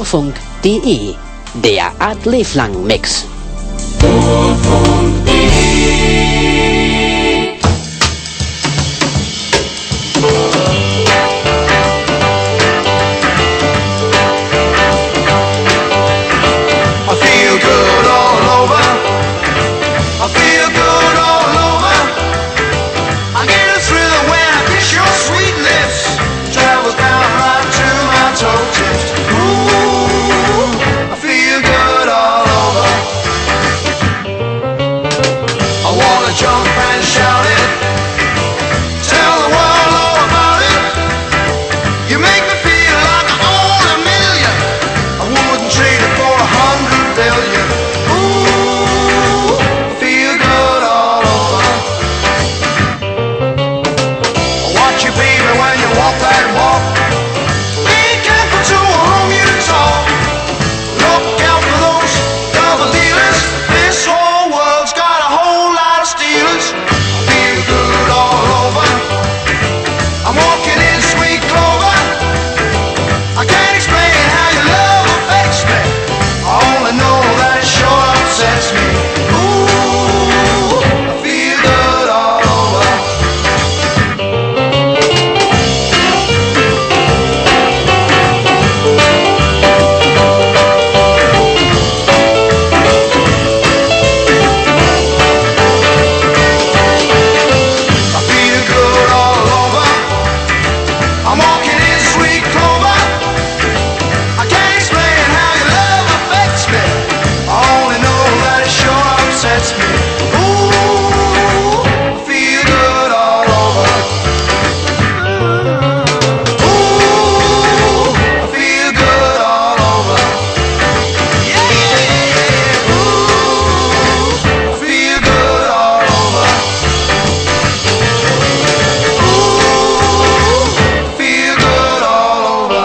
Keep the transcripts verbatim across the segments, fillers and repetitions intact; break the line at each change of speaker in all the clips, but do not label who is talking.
Urfunk punkt de, der Art Leblang Mix.
Urfunk punkt de. I feel good all over. I feel good all over. I get a thrill when I kiss your sweet lips. Travels down right to my toe tips. Ooh, I feel good all over. I wanna jump and shout it. Tell the world all about it. You make me feel like I own a million. I wouldn't trade it for a hundred billion. Ooh, I feel good all over. I watch you, baby, when you walk that walk. Be careful to whom you talk. Look out for those double dealers. This whole world's got a whole lot of stealers. I feel good all over. I'm walking in sweet clover. I can't explain how your love affects me. I only know that it sure upsets me. Ooh, I feel good all over. I feel good all over. I'm walking in sweet clover. I can't explain how your love affects me. I only know that it sure upsets me. Ooh, I feel good all over. Ooh, I feel good all over. Yeah, yeah, yeah, yeah. Ooh, I feel good all over. Ooh, I feel good all over.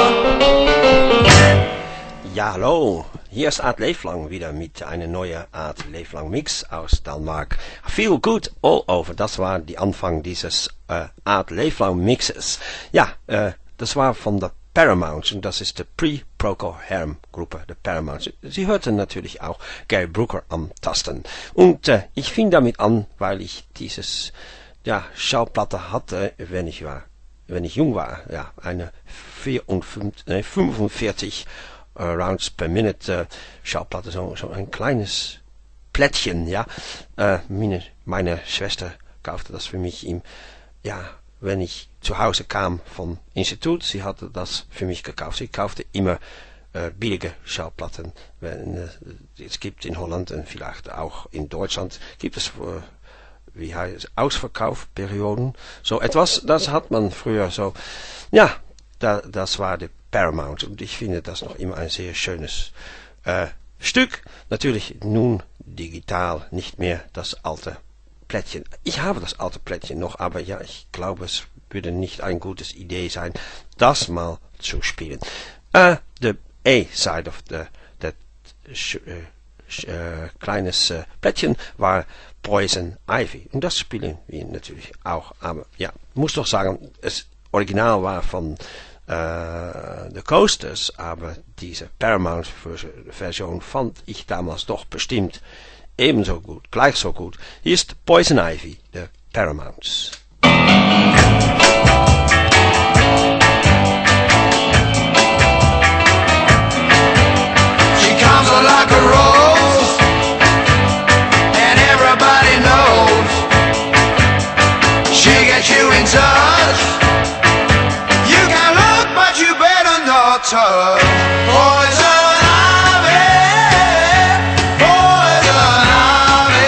Ja, hallo. Hier ist Art Leblang wieder mit einer neuen Art Leblang Mix aus Danmark. Feel good all over. Das war die Anfang dieses äh, Art Leblang Mixes. Ja, äh, das war von der Paramounts und das ist die Pre-Procol Harum Gruppe, der Paramounts. Sie hörten natürlich auch Gary Brooker am Tasten. Und äh, ich fing damit an, weil ich dieses ja, Schallplatte hatte, wenn ich war, wenn ich jung war. Ja, eine vierundfünfzig, nee, fünfundvierzig äh, Rounds per Minute äh, Schallplatte, so, so ein kleines Plättchen, ja. Äh, meine, meine Schwester kaufte das für mich im, ja, wenn ich zu Hause kam vom Institut, sie hatte das für mich gekauft. Sie kaufte immer äh, billige Schallplatten. Wenn, äh, es gibt in Holland und vielleicht auch in Deutschland gibt es äh, wie heißt es, Ausverkaufperioden. So etwas, das hat man früher so. Ja, da, das war die Paramount und ich finde das noch immer ein sehr schönes äh, Stück. Natürlich nun digital, nicht mehr das alte Plättchen. Ich habe das alte Plättchen noch, aber ja, ich glaube, es würde nicht eine gute Idee sein, das mal zu spielen. Uh, the A-side of the, that sh uh, sh uh, kleines uh, Plättchen war Poison Ivy. Und das spielen wir natürlich auch. Aber ja, muss doch sagen, das Original war von Uh, The Coasters, aber diese Paramount-Version fand ich damals doch bestimmt ebenso gut, gleich so gut. Hier ist Poison Ivy, der Paramounts.
She comes like a rose, and everybody knows. She gets you in touch. You better not touch Poison Ivy, Poison Ivy.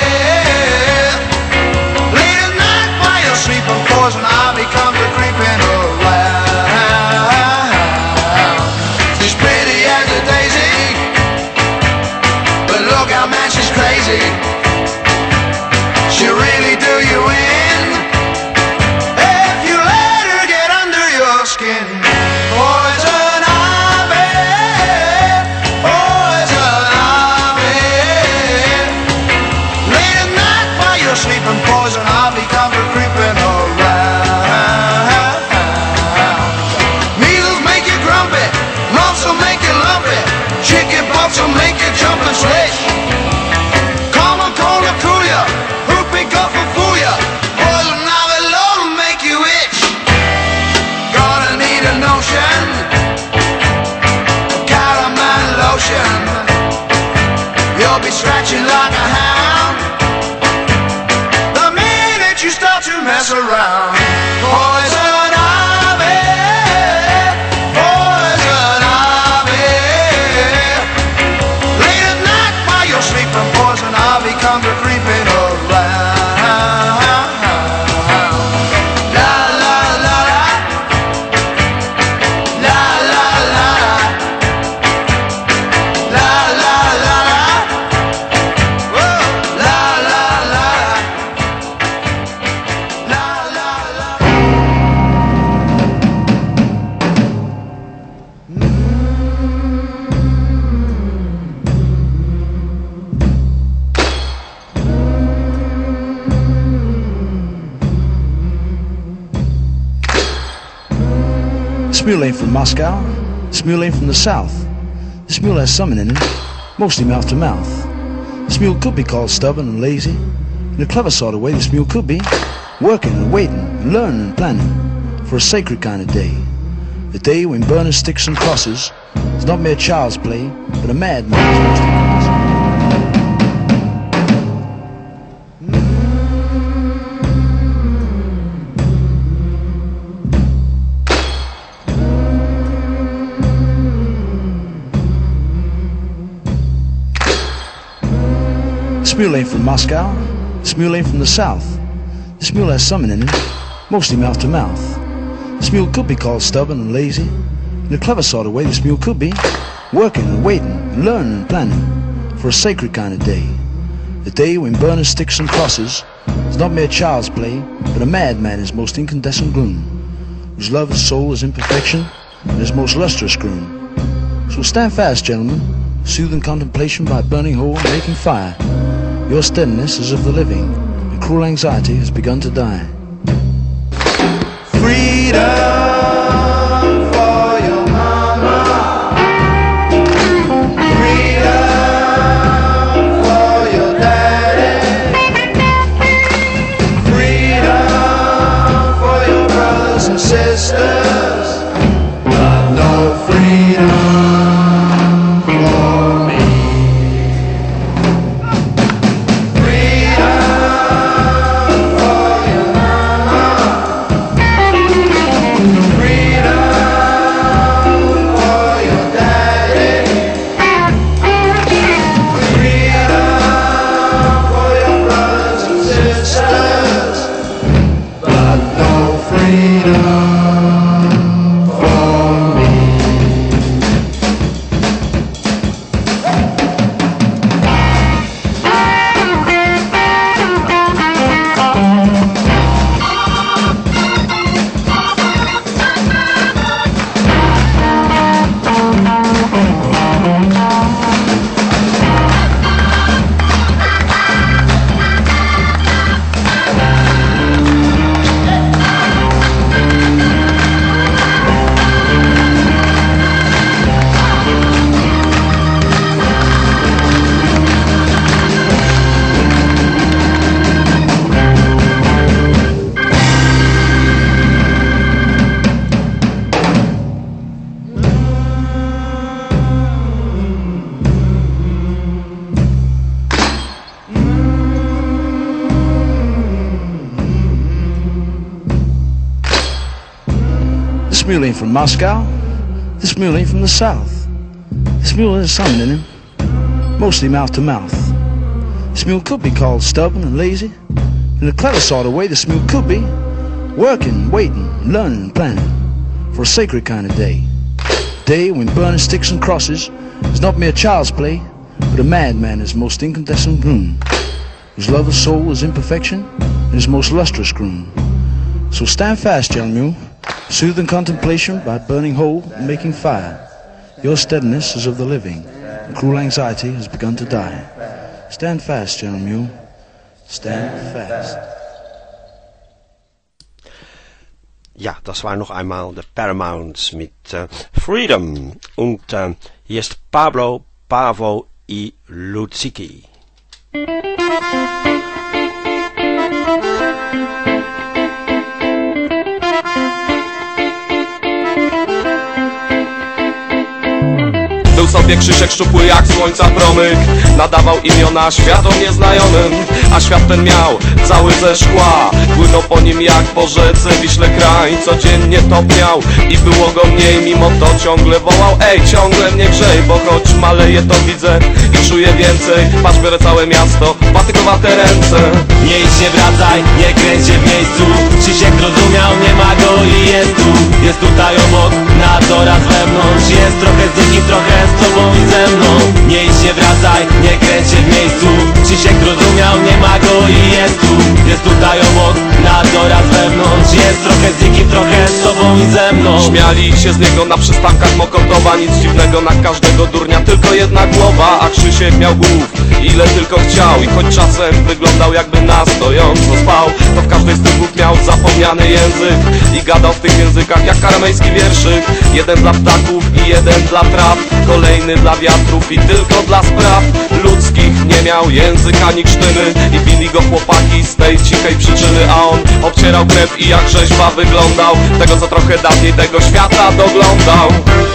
Late at night while you're sleeping, Poison Ivy comes a creeping around. She's pretty as a daisy, but look out man, she's crazy. She'll really do you in if you let her get under your skin. Poison Ivy, enough to make you jump and switch. Come on, cola, cool ya, whoopee, guff and fool ya. Poison ivy load will make you itch. Gonna need a notion, calamine lotion. You'll be scratching like a hound the minute you start to mess around. Poison ivy, poison ivy. Late at night while you're sleeping, poison ivy comes a creeping around. La la la la, la la la la, la la la la, whoa, la la la la, la la la.
This mule ain't from Moscow. This mule ain't from the south. This mule has something in it, mostly mouth to mouth. This mule could be called stubborn and lazy. In a clever sort of way, this mule could be working and waiting and learning and planning for a sacred kind of day. A day when burning sticks and crosses is not mere child's play, but a madman's most. This mule ain't from Moscow. This mule ain't from the south. This mule has something in it, mostly mouth to mouth. This mule could be called stubborn and lazy. In a clever sort of way, this mule could be working and waiting and learning and planning for a sacred kind of day. A day when burning sticks and crosses is not mere child's play, but a madman is most incandescent gloom, whose love of soul is imperfection and his most lustrous groom. So stand fast, gentlemen, soothing contemplation by burning whole and making fire. Your steadiness is of the living, and cruel anxiety has begun to die.
Freedom for your mama. Freedom for your daddy. Freedom for your brothers and sisters. But no freedom for me.
This mule ain't from Moscow. This mule ain't from the south. This mule has something in him, mostly mouth to mouth. This mule could be called stubborn and lazy. In a clever sort of way, this mule could be working, waiting, learning and planning for a sacred kind of day. A day when burning sticks and crosses is not mere child's play, but a madman is most incandescent gloom, whose love of soul is imperfection and his most lustrous groom. So stand fast, young mule, soothing contemplation by burning whole and making fire. Your steadiness is of the living, and cruel anxiety has begun to die. Stand fast, gentle mule, stand fast.
Ja, das war noch einmal der Paramounts mit äh, Freedom. Und äh, hier ist Pablo Paweł i Luciki.
Był sobie Krzysiek szczupły jak słońca promyk, nadawał imiona światom nieznajomym, a świat ten miał cały ze szkła. Płynął po nim jak po rzece Wiśle kraj, codziennie topniał i było go mniej. Mimo to ciągle wołał, ej, ciągle mnie grzej, bo choć maleje to widzę i czuję więcej. Patrz, biorę całe miasto, patykowate ręce.
Nie idź, nie wracaj, nie kręć się w miejscu. Krzysiek rozumiał, nie ma go i jest tu. Jest tutaj obok, na coraz wewnątrz. Jest trochę z nikim, trochę z tobą i ze mną. Nie idź, nie wracaj, nie kręć się w miejscu. Krzysiek rozumiał, nie ma go i jest tu. Jest tutaj obok, na coraz wewnątrz. Jest trochę z nikim, trochę z tobą i ze mną.
Śmiali się z niego na przystankach Mokotowa. Nic dziwnego, na każdego durnia tylko jedna głowa. A Krzysiek miał głów, ile tylko chciał. I choć czasem wyglądał jakby na stojąco spał, to w każdej z tych głów miał zapomniany język i gadał w tych językach jak aramejski wierszyk. Jeden dla ptaków i jeden dla traw, kolejny dla wiatrów i tylko dla spraw ludzkich. Nie miał języka ani krztyny i bili go chłopaki z tej cichej przyczyny. A on obcierał krew i jak rzeźba wyglądał, tego co trochę dawniej tego świata doglądał.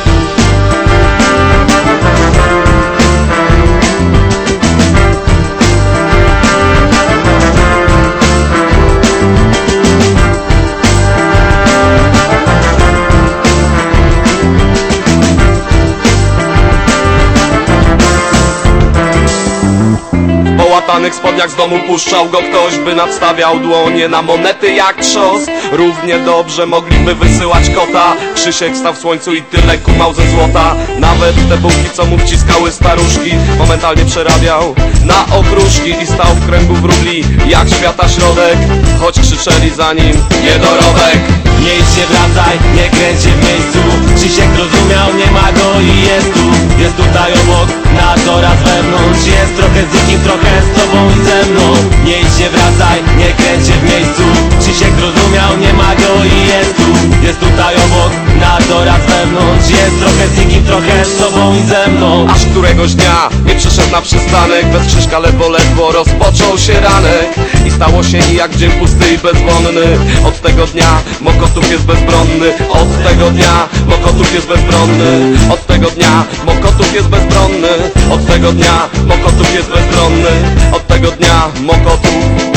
W łatanych spodniach z domu puszczał go ktoś, by nadstawiał dłonie na monety jak trzos. Równie dobrze mogliby wysyłać kota. Krzysiek stał w słońcu i tyle kumał ze złota. Nawet te bułki, co mu wciskały staruszki, momentalnie przerabiał na okruszki i stał w kręgu wróbli jak świata środek, choć krzyczeli za nim niedorobek.
Nie idź, nie wracaj, nie kręć się w miejscu. Krzysiek rozumiał, nie ma go i jest tu. Jest tutaj obok, na coraz wewnątrz. Jest trochę z nikim, trochę z tobą i ze mną. Nie idź, nie wracaj, nie kręć się w miejscu. Krzysiek rozumiał, nie ma go i jest tu. Jest tutaj obok, na coraz wewnątrz. Jest trochę z nikim, trochę z tobą i ze mną.
Aż któregoś dnia nie przyszedł na przystanek, bez Krzyśka ledwo, ledwo rozpoczął się ranek. I stało się jak dzień pusty i bezwonny. Od tego dnia Mokotów jest bezbronny. Od tego dnia Mokotów jest bezbronny. Od tego dnia Mokotów jest bezbronny. Od tego dnia Mokotów jest bezbronny. Od tego dnia Mokotów.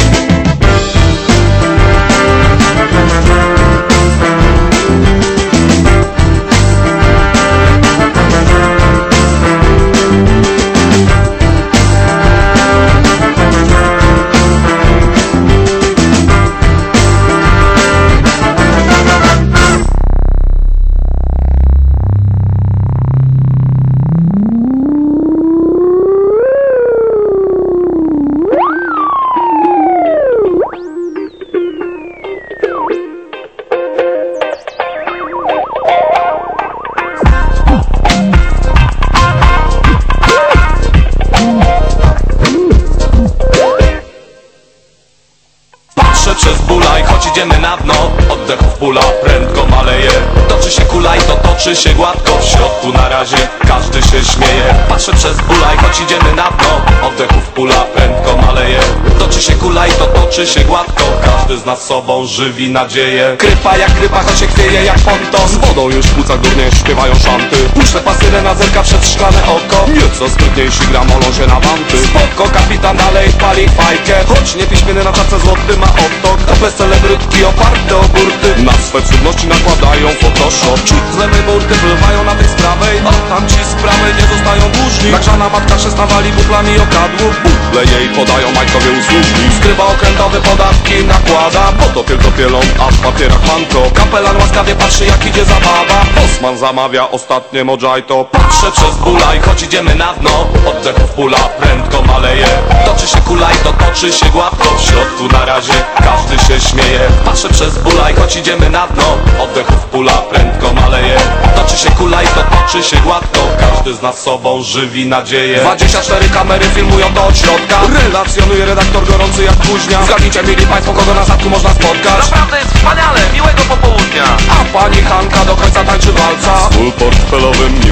Przez bulaj, choć idziemy na dno, oddechów pula prędko maleje. Toczy się kulaj, to toczy się gładko, w środku na razie każdy się śmieje. Patrzę przez bulaj, choć idziemy na dno, oddechów pula prędko maleje. Toczy się kulaj, to toczy się gładko, każdy z nas sobą żywi nadzieję. Krypa jak ryba, choć się chwieje jak ponton, z wodą już w płucach durnie śpiewają szanty. Puszczę pasyrę na zerka przed szklane oko, nieco sprytniejsi gramolą się na wanty. Spoko, kapitan dalej pali fajkę, choć niepiśmienny na czapce złoty ma oto. Dobre celebrytki oparte o burty na swe cudności nakładają Photoshop. Ciut z lewej burty wpływają na tych z prawej, a tamci z prawej nie zostają dłużni. Nagrzana matka się stawali butlami okadłów, butle jej podają majkowie usłużni. Skrywa okrętowe podatki nakłada, bo to tylko pieląg, a w papierach manko. Kapelan łaskawie patrzy jak idzie zabawa, Osman zamawia ostatnie mojito. Patrzę przez bulaj, choć idziemy na dno, oddechów pula prędko maleje. Toczy się kulaj, to toczy się gładko, w środku na razie każdy się śmieje. Patrzę przez bulaj, choć idziemy na dno, oddechów pula prędko maleje. Toczy się kulaj, to toczy się gładko, każdy z nas sobą żywi nadzieję. dwadzieścia cztery kamery filmują to od środka, relacjonuje redaktor gorący jak kuźnia. Zgadnijcie, mili państwo, kogo na statku można spotkać.
Naprawdę wspaniale, miłego popołudnia.
A pani Hanka do końca tańczy walca z full portfelowym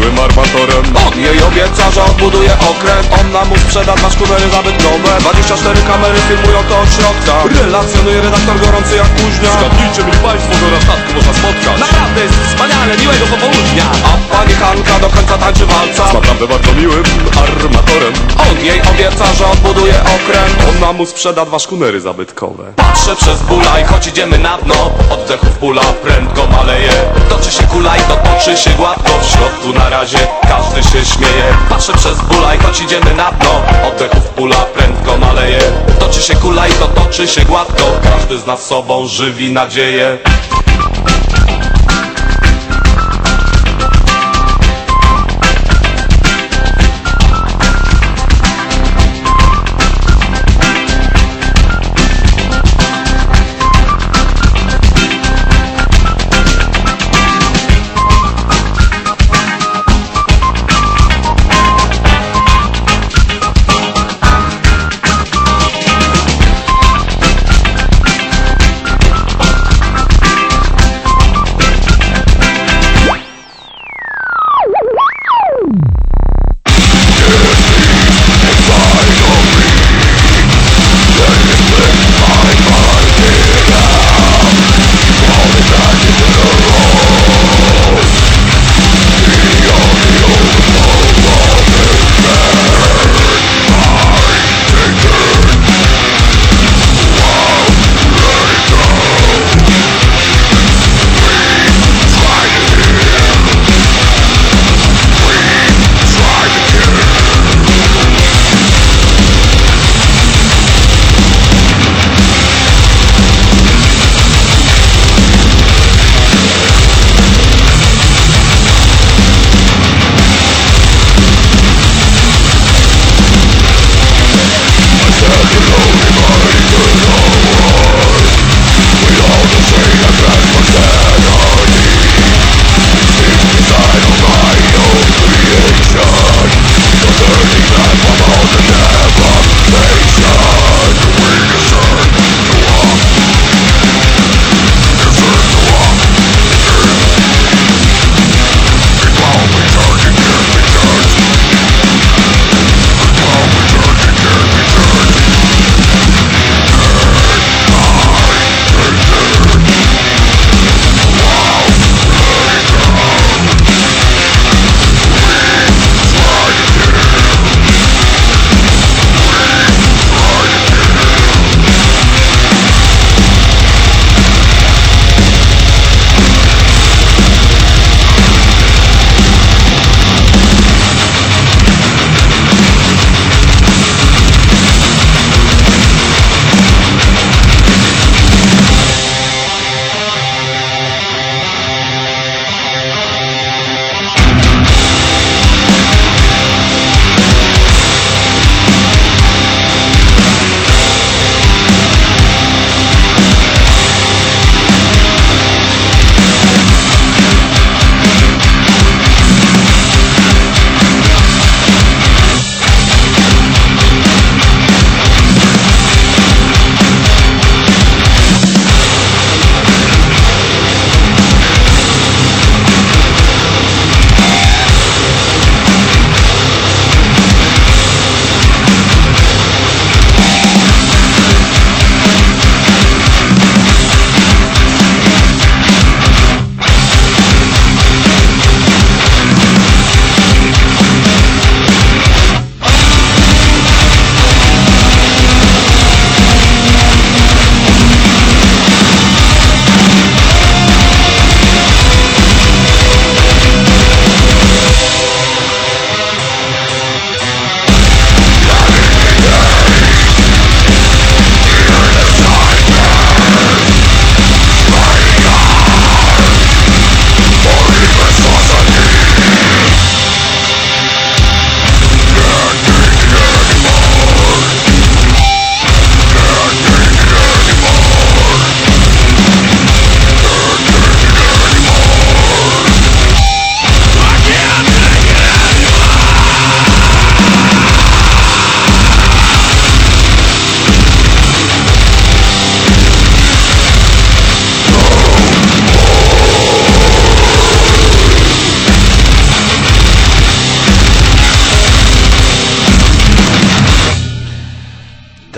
byłym armatorem. On jej obieca, że odbuduje okręt. On nam mu sprzeda dwa szkunery zabytkowe. Dwadzieścia cztery kamery filmują to od środka. Relacjonuje redaktor gorący jak kuźnia. Zgadnijcie, byli państwo, go na statku można spotkać. Naprawdę jest wspaniale, miłego popołudnia. A pani Hanka do końca tańczy walca z naprawdę bardzo miłym armatorem. On jej obieca, że odbuduje okręt. On nam mu sprzeda dwa szkunery zabytkowe. Patrzę przez bulaj, choć idziemy na dno. Oddechów pula prędko maleje. Toczy się kula i to toczy się gładko. W środku na razie każdy się śmieje. Patrzę przez bulaj, choć idziemy na dno. Oddechów pula prędko maleje. Toczy się kula i to toczy się gładko. Każdy z nas sobą żywi nadzieję.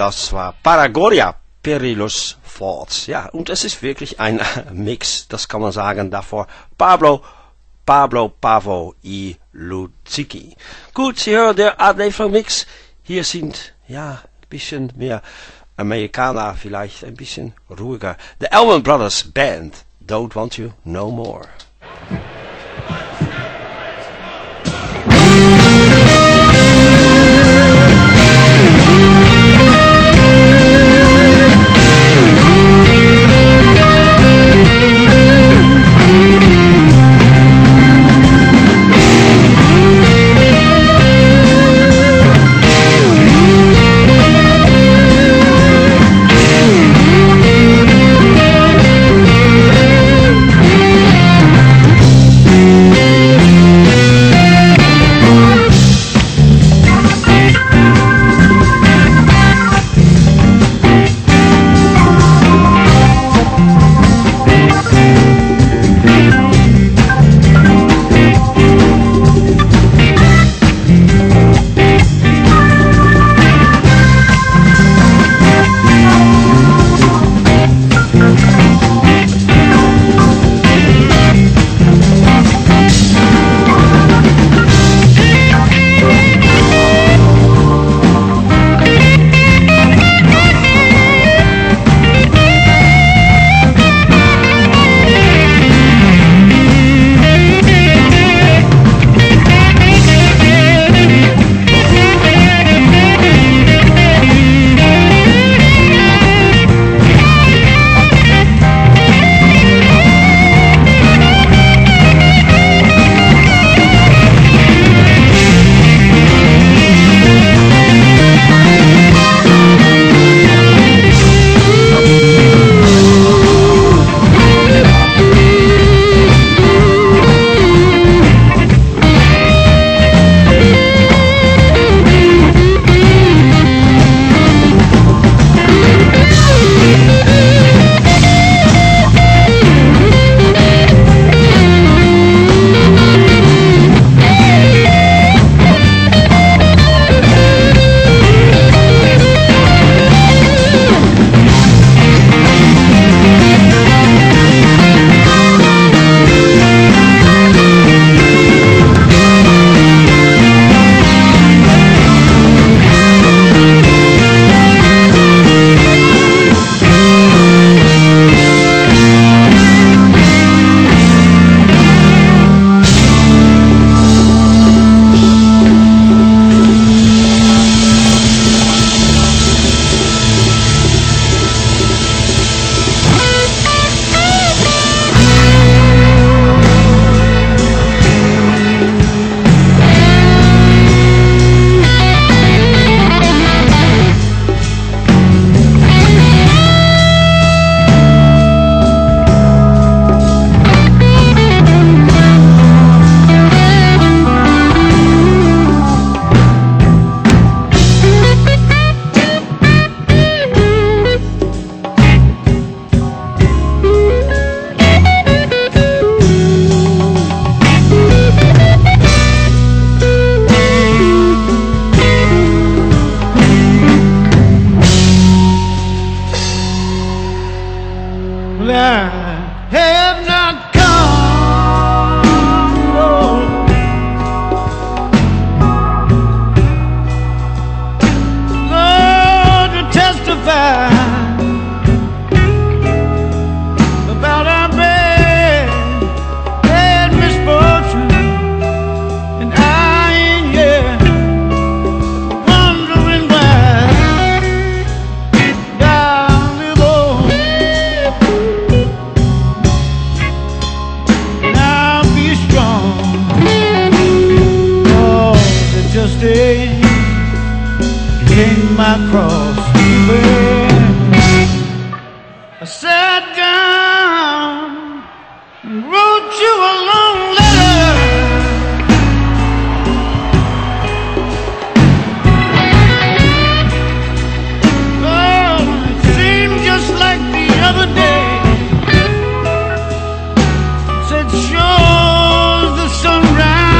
das war Paragoria, Perilous Thoughts. Ja, und es ist wirklich ein Mix, das kann man sagen, davor Pablo, Pablo Pavo y Luziki. Gut, Sie hören der Art Leeflang Mix. Hier sind, ja, ein bisschen mehr Amerikaner, vielleicht ein bisschen ruhiger. The Allman Brothers Band, Don't Want You No More.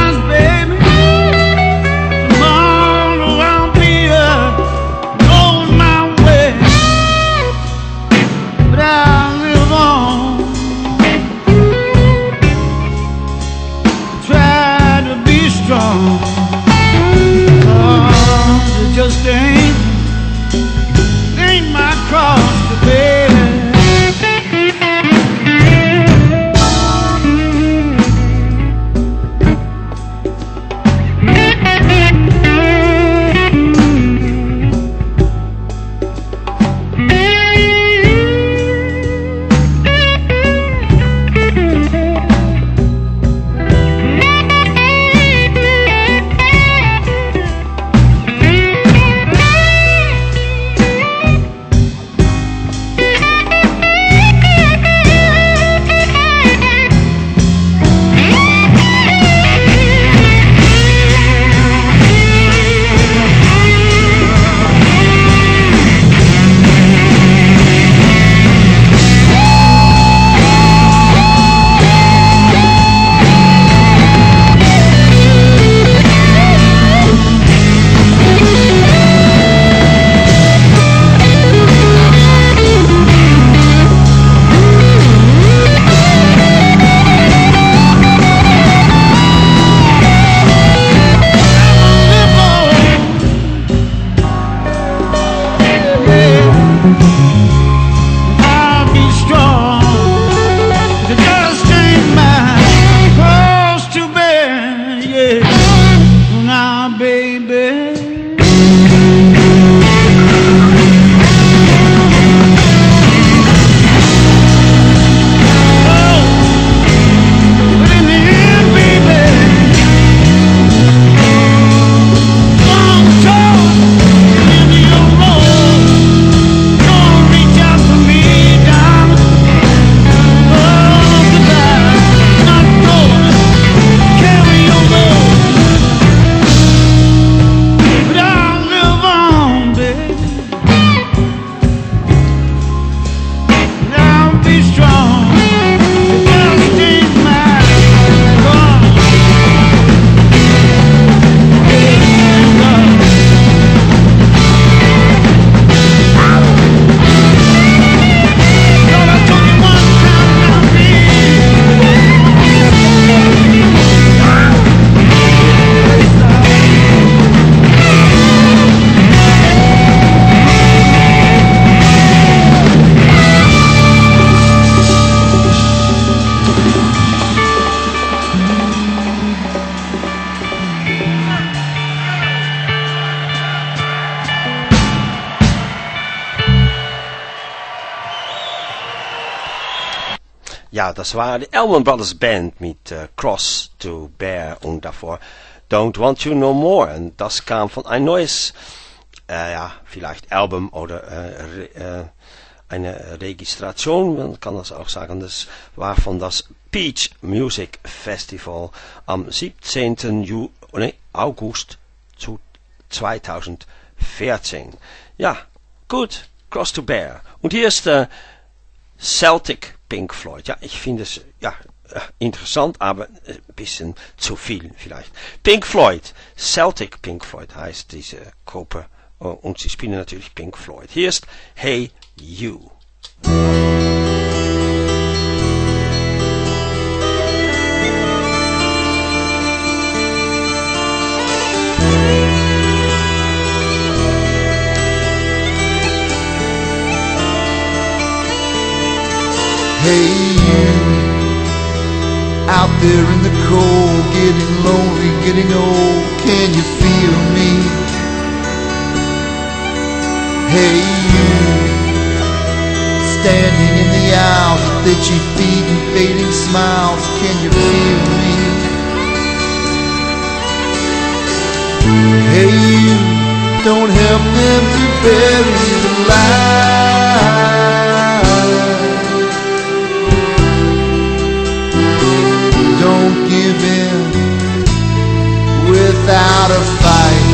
Going
strong. Oh, it just ain't, ain't my cross to bear.
Ja, das war die Allman Brothers Band mit äh, Cross to Bear und davor Don't Want You No More. Und das kam von ein neues, äh, ja, vielleicht Album oder äh, re, äh, eine Registration, man kann das auch sagen. Das war von das Peach Music Festival am siebzehnten Ju- nee, August zweitausendvierzehn. Ja, gut, Cross to Bear. Und hier ist der Celtic Pink Floyd. Ja, ich finde es ja interessant, aber ein bisschen zu viel vielleicht. Pink Floyd, Celtic Pink Floyd heißt diese Gruppe und sie spielen natürlich Pink Floyd. Hier ist Hey You.
Hey you, out there in the cold, getting lonely, getting old, can you feel me? Hey you, standing in the aisles with itchy feet and fading smiles, can you feel me? Hey you, don't help them to bury the light. Don't give in without a fight.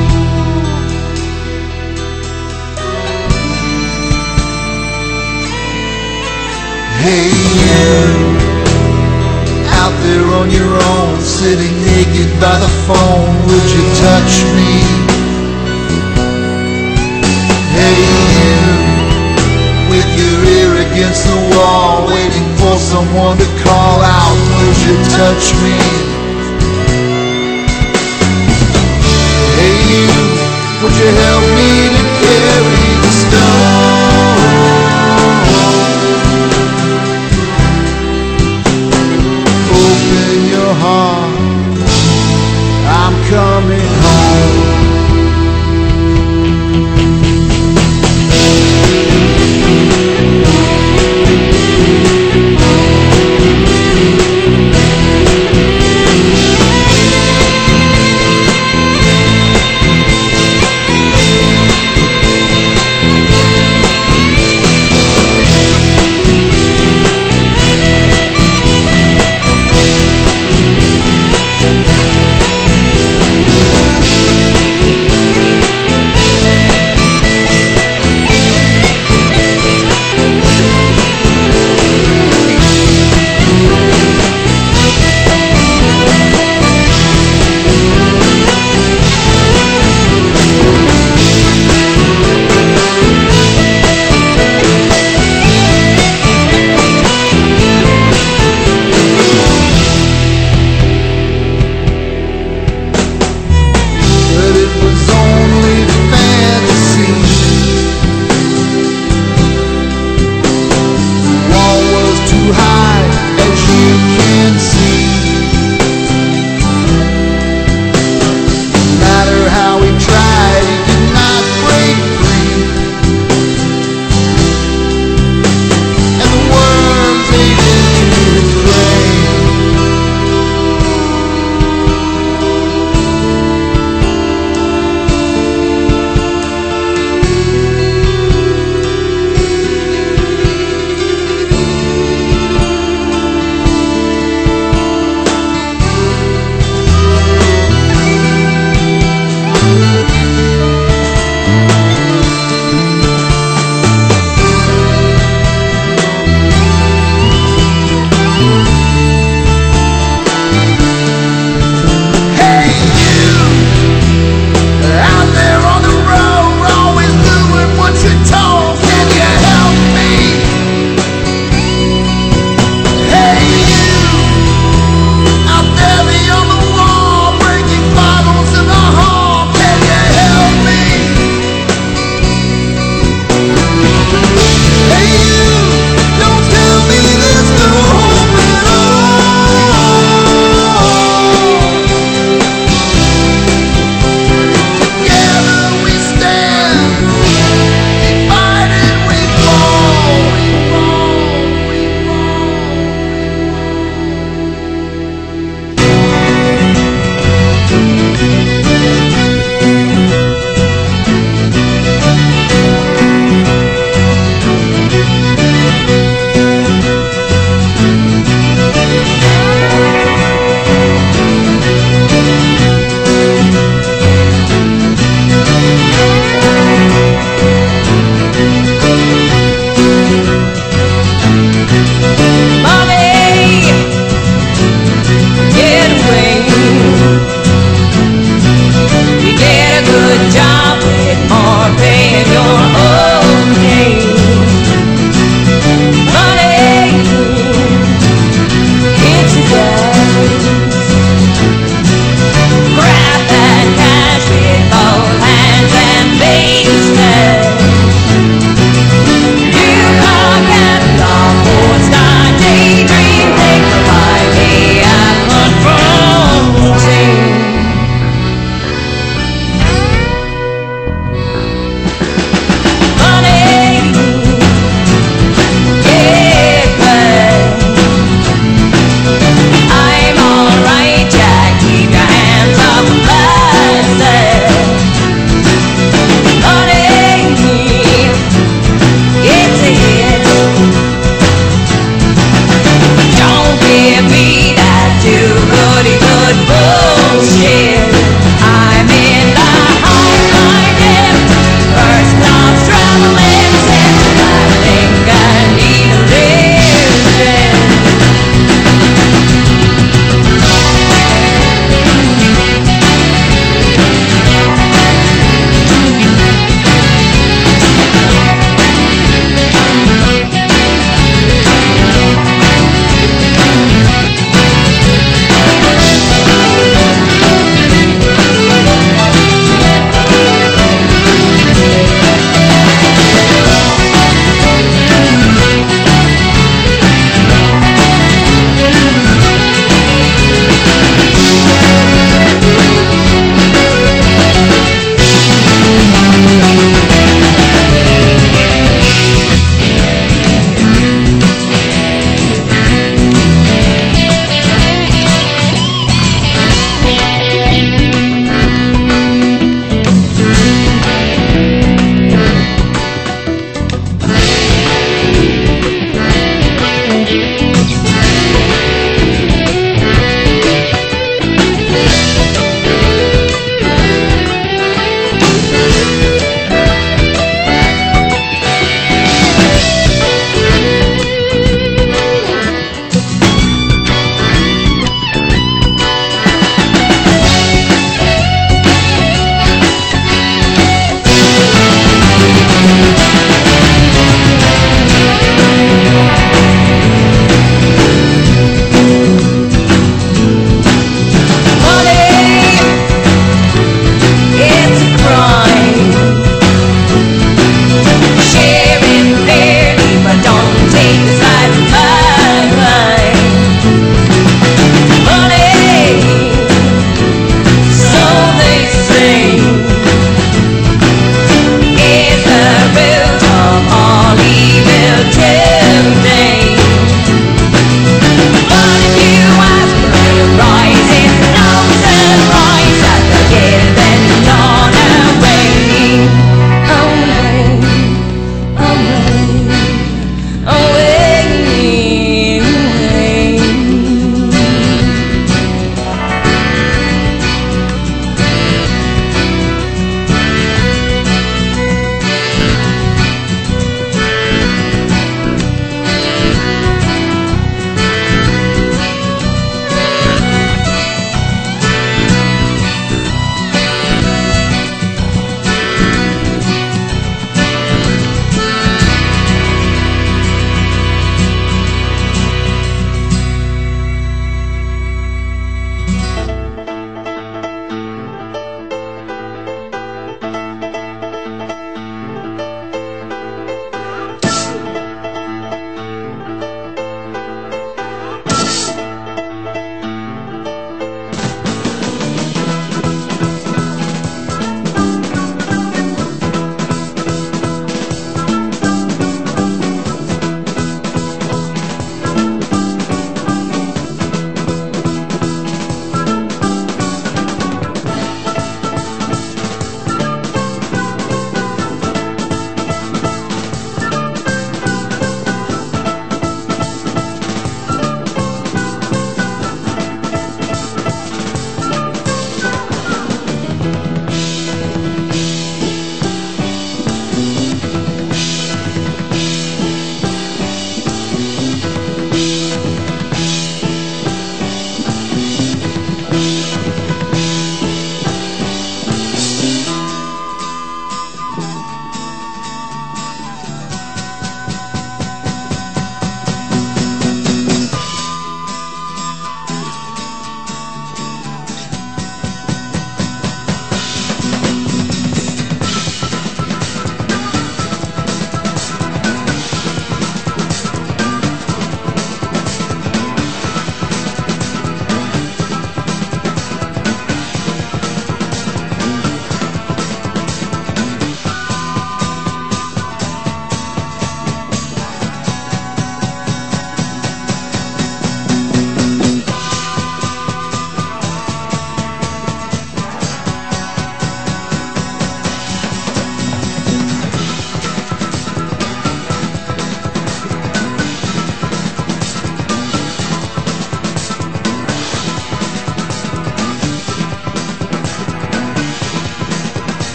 Hey you, out there on your own, sitting naked by the phone, would you touch me? Hey you, with your ear against the wall, waiting for someone to call out, would you touch me?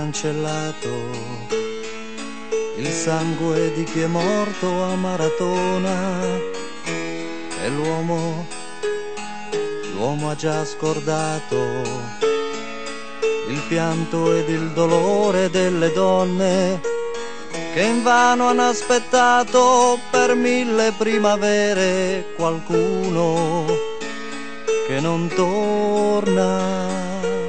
cancellato il sangue di chi è morto a Maratona e l'uomo, l'uomo ha già scordato il pianto ed il dolore delle donne che invano hanno aspettato per mille primavere qualcuno che non torna.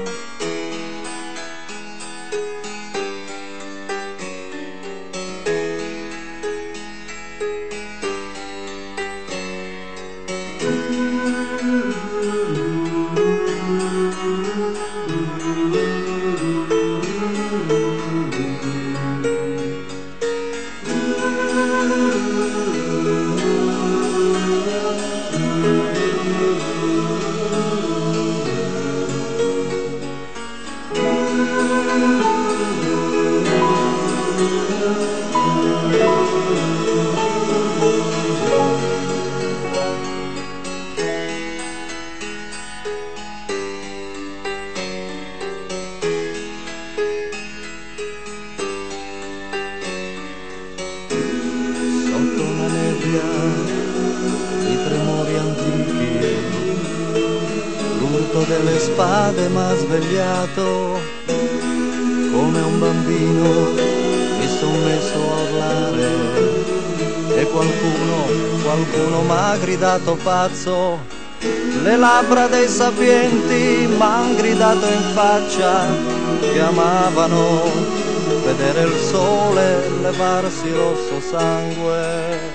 Delle spade m'ha svegliato come un bambino, mi son messo a urlare e qualcuno, qualcuno m'ha gridato pazzo, le labbra dei sapienti m'han gridato in faccia che amavano vedere il sole levarsi rosso sangue.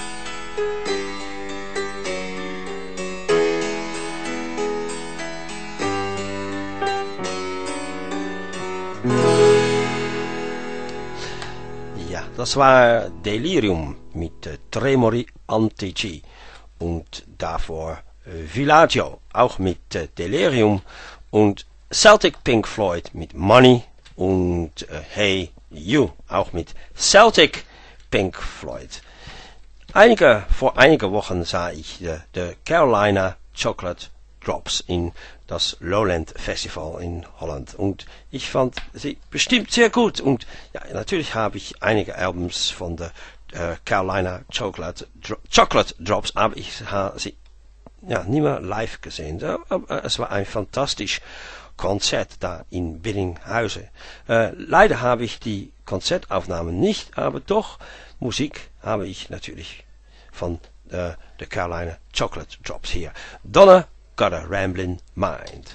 Das war Delirium mit äh, Tremori Antici und davor äh, Villaggio auch mit äh, Delirium und Celtic Pink Floyd mit Money und äh, Hey You auch mit Celtic Pink Floyd. Einige, vor einigen Wochen sah ich äh, die Carolina Chocolate Drops in das Lowland Festival in Holland und ich fand sie bestimmt sehr gut und ja, natürlich habe ich einige Albums von der äh, Carolina Chocolate, Dro Chocolate Drops, aber ich habe sie ja, nie mehr live gesehen. So, aber es war ein fantastisches Konzert da in Biddinghausen. Äh, leider habe ich die Konzertaufnahmen nicht, aber doch Musik habe ich natürlich von äh, der Carolina Chocolate Drops hier. Donna Got a Ramblin' Mind.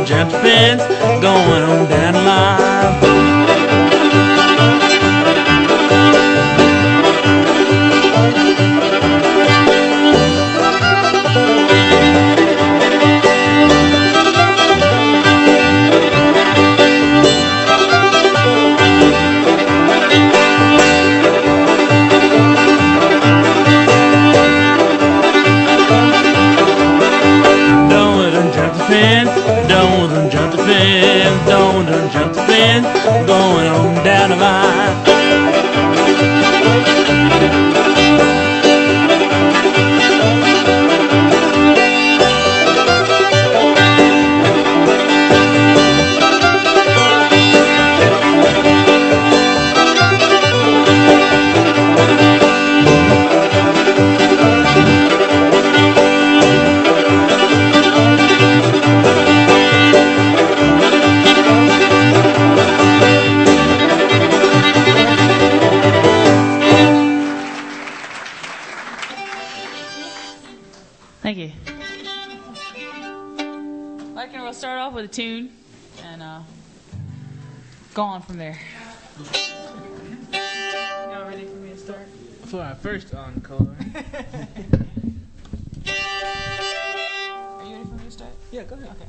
done jumped the fence, going on down the line. Don't done jump the fence, don't done jump the fence, going on down the line.
Thank you. I reckon we'll start off with a tune and uh, go on from there. Y'all ready for me to start?
For our first encore.
Are you ready for me to start?
Yeah, go ahead.
Okay.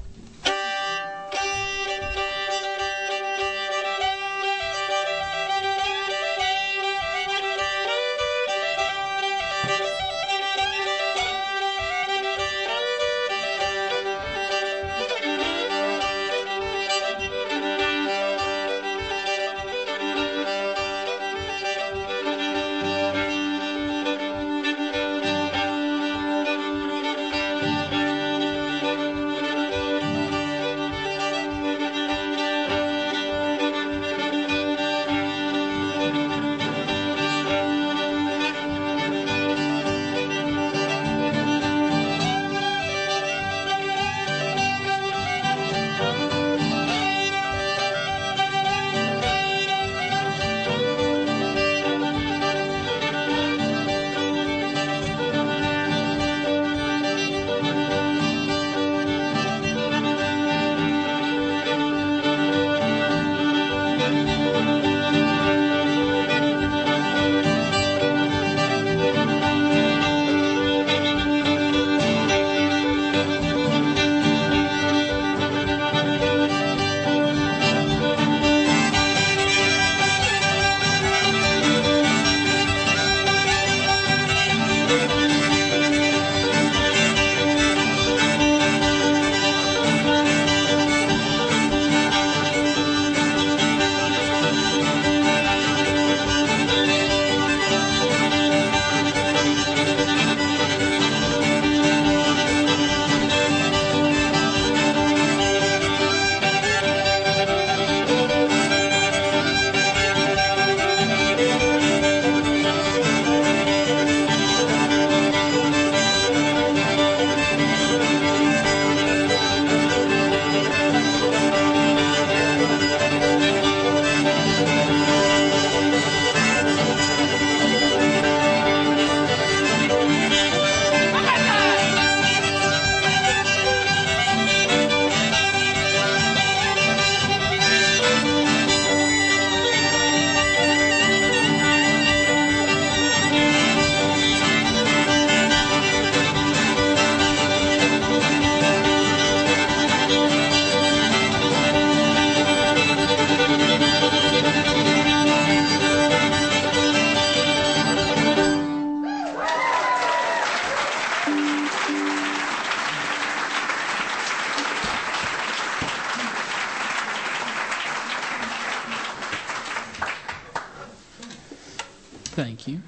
Thank you.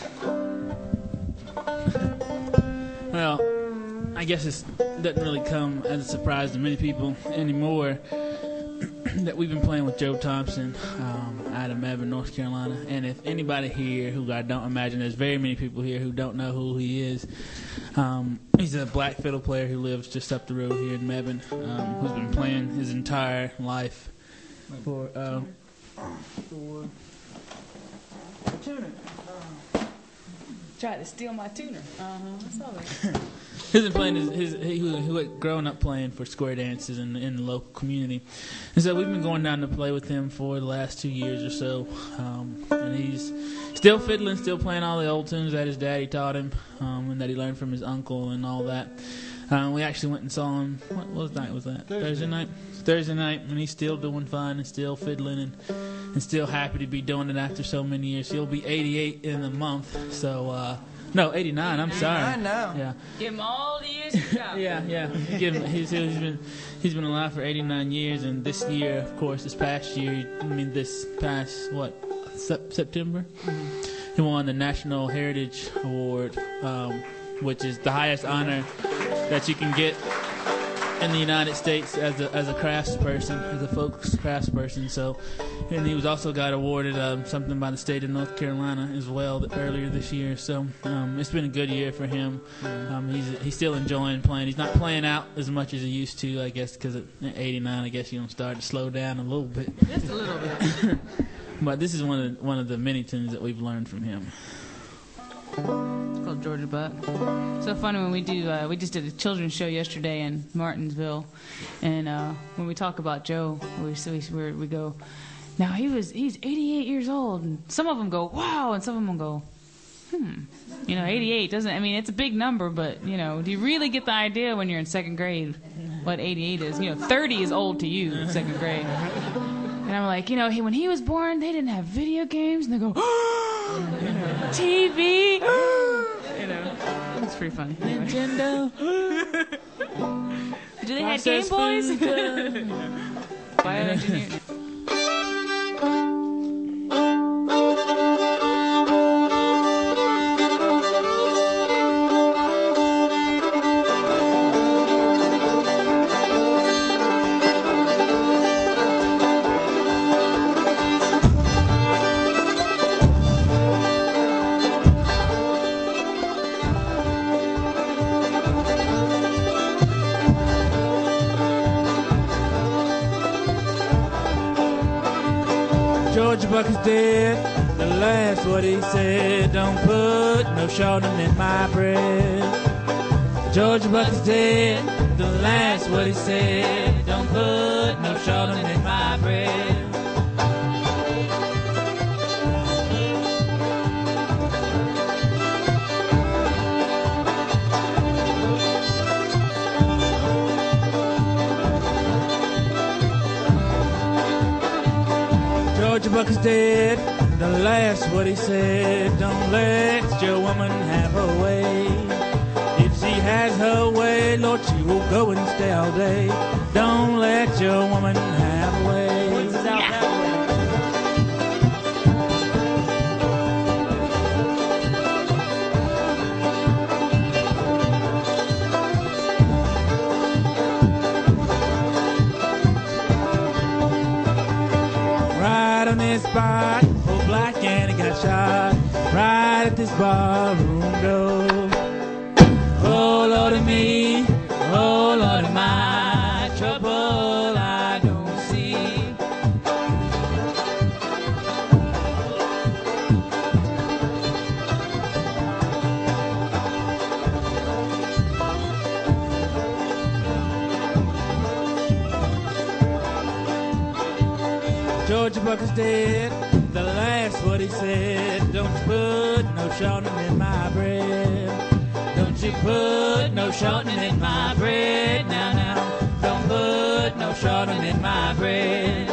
Well, I guess it doesn't really come as a surprise to many people anymore that we've been playing with Joe Thompson um, out of Mebane, North Carolina. And if anybody here, who I don't imagine there's very many people here who don't know who he is, um, he's a black fiddle player who lives just up the road here in Mebane, um, who's been playing his entire life for... Uh, for
tuner. Uh, tried to steal my tuner. Uh-huh. I saw that.
He's been playing his, his he, who had grown up playing for square dances in, in the local community, and so we've been going down to play with him for the last two years or so. Um, and he's still fiddling, still playing all the old tunes that his daddy taught him, um, and that he learned from his uncle and all that. Um, we actually went and saw him. What, what night was that? Thursday, Thursday night. Thursday night, and he's still doing fine and still fiddling and and still happy to be doing it after so many years. He'll be eighty-eight in a month, so. Uh, No, eighty-nine. I'm sorry.
eighty-nine
now. Yeah.
Give him all the years to go.
yeah, yeah. Give him. He's, he's been he's been alive for eighty-nine years, and this year, of course, this past year, I mean, this past what sep- September, mm-hmm. he won the National Heritage Award, um, which is the highest honor that you can get in the United States as a as a craftsperson, as a folk craftsperson. So, and he was also got awarded um, something by the state of North Carolina as well th- earlier this year. So um, it's been a good year for him. Um, he's he's still enjoying playing. He's not playing out as much as he used to, I guess, because at eighty-nine, I guess you're gonna start to slow down a little bit.
Just a little bit.
But this is one of the, one of the many tunes that we've learned from him.
It's called Georgia Buck. So funny when we do, uh, we just did a children's show yesterday in Martinsville, and uh, when we talk about Joe, we we we go, now he was he's eighty-eight years old, and some of them go wow, and some of them go, hmm, you know, eighty-eight doesn't. I mean, it's a big number, but you know, do you really get the idea when you're in second grade what eighty-eight is? You know, thirty is old to you in second grade. And I'm like, you know, he, when he was born, they didn't have video games, and they go, oh, you know, T V, you know, it's pretty funny.
Nintendo.
Do they have Game Boys? Bioengineered.
Georgia Buck is dead, the last what he said, don't put no shortening in my bread. Georgia Buck is dead, the last what he said, don't put no shortening in my bread. Georgia Buck is dead, the last what he said, don't let your woman have her way. If she has her way, Lord, she will go and stay all day. Don't let your woman have her way. What's out that way? Right on this spot, old Black Annie got shot. Right at this barroom door. Oh Lordy me, oh Lordy my, trouble I don't see. Georgia Buck is dead, the last what he said, don't you put no shortening in my bread. Don't you put no shortening in my bread, now, now. Don't put no shortening in my bread.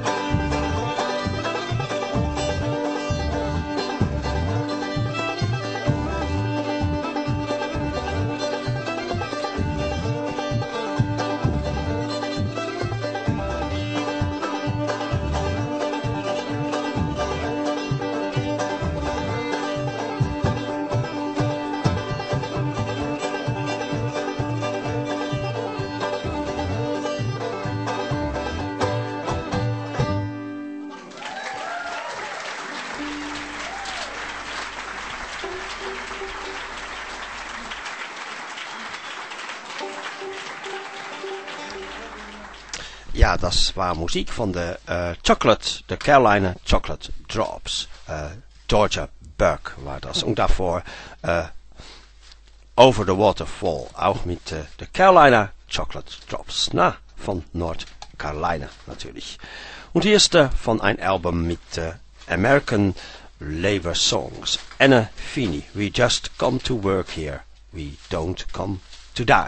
Ja, dat was muziek van de uh, Chocolate, de Carolina Chocolate Drops. Uh, Georgia Buck war das. Und davor uh, Over the Waterfall, auch mit äh, der Carolina Chocolate Drops, na, von North Carolina natürlich. Und hier ist äh, von ein Album mit äh, American Labor Songs, Anna Feeney, We Just Come to Work Here, We Don't Come to Die.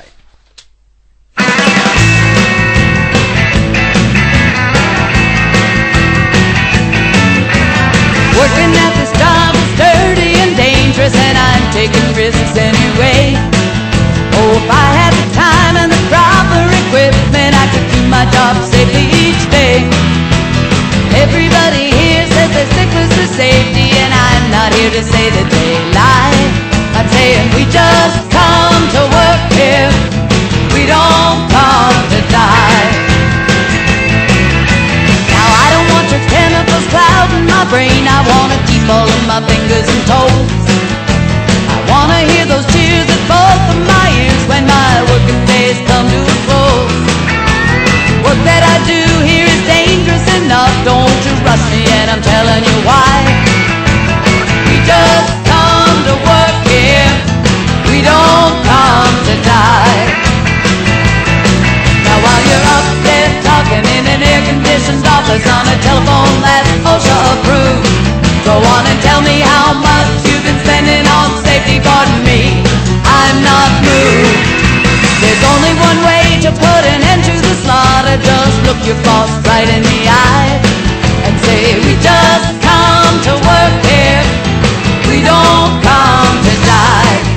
Working at this job is dirty and dangerous, and I'm taking risks anyway. Oh, if I had the time and the proper equipment, I could do my job safely each day. Everybody here says they're sticklers for safety, and I'm not here to say that they lie. I'm saying we just come to work here, we don't come to die. I don't want your chemicals clouding my brain. I wanna keep all of my fingers and toes. I wanna hear those cheers at both of my ears when my working days come to a close. Work that I do here is dangerous enough. Don't you rush me, and I'm telling you why. We just come to work here, we don't come to die. Now while you're up there talking in an air-conditioned office on a telephone that's OSHA approved, go on and tell me how much you've been spending on safety. Pardon me, I'm not moved. There's only one way to put an end to the slaughter. Just look your boss right in the eye and say, we just come to work here, we don't come to die.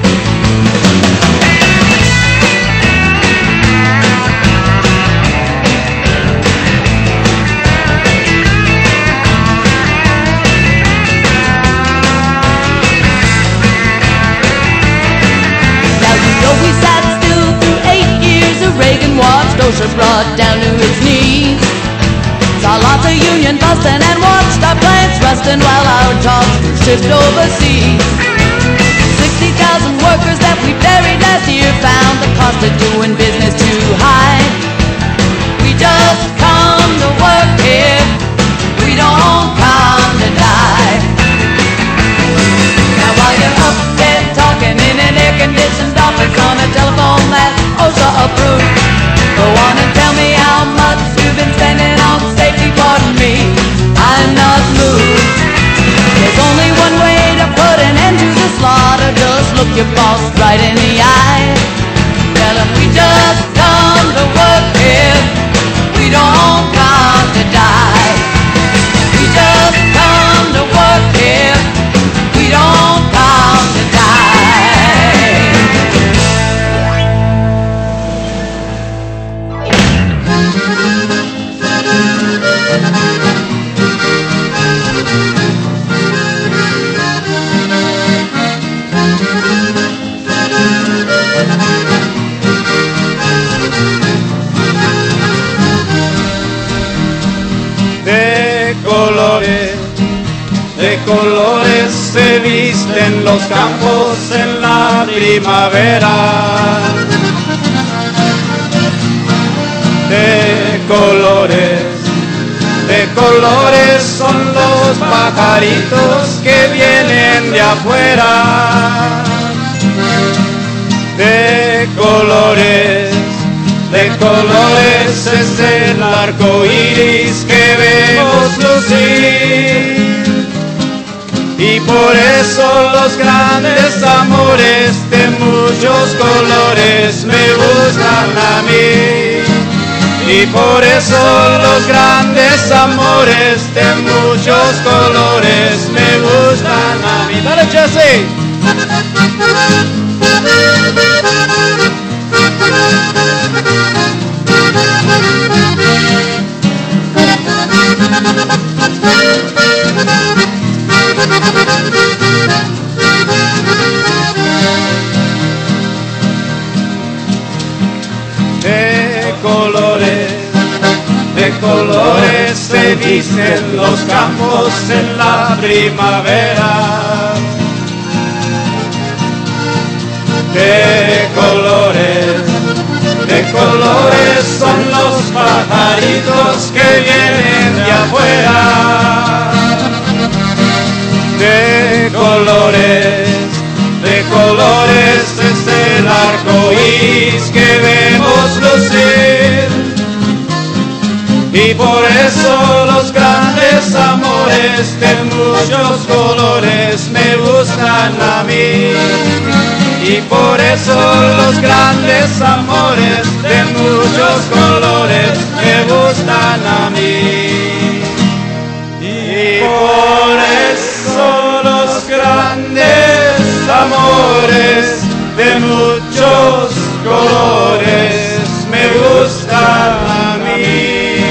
Reagan watched OSHA brought down to its knees. Saw lots of union busting and watched our plants rusting while our jobs were shipped overseas. sixty thousand workers that we buried last year found the cost of doing business too high. We just come to work here, we don't come to die. Now while you're up there talking in an air-conditioned office on a telephone that's OSHA approved, go on and tell me how much you've been spending on safety. Pardon me, I'm not moved. There's only one way to put an end to the slaughter. Just look your boss right in the eye. Tell him we just come to work here, we don't come to die. We just come to work here, we don't come to die.
De colores, de colores se visten los campos en la primavera. De colores, de colores son los pajaritos que vienen de afuera. De colores, de colores es el arco iris que vemos lucir. Y por eso los grandes amores de muchos colores me gustan a mí. Y por eso los grandes amores de muchos colores me gustan a mí. ¡Dale, Jesse! De colores, de colores se visten los campos en la primavera. De colores, de colores son los pajaritos que vienen de afuera. De colores, de colores Y por eso los grandes amores de muchos colores me gustan a mí. Y por eso los grandes amores de muchos colores me gustan a mí. Y por eso los grandes amores de muchos colores me gustan a mí.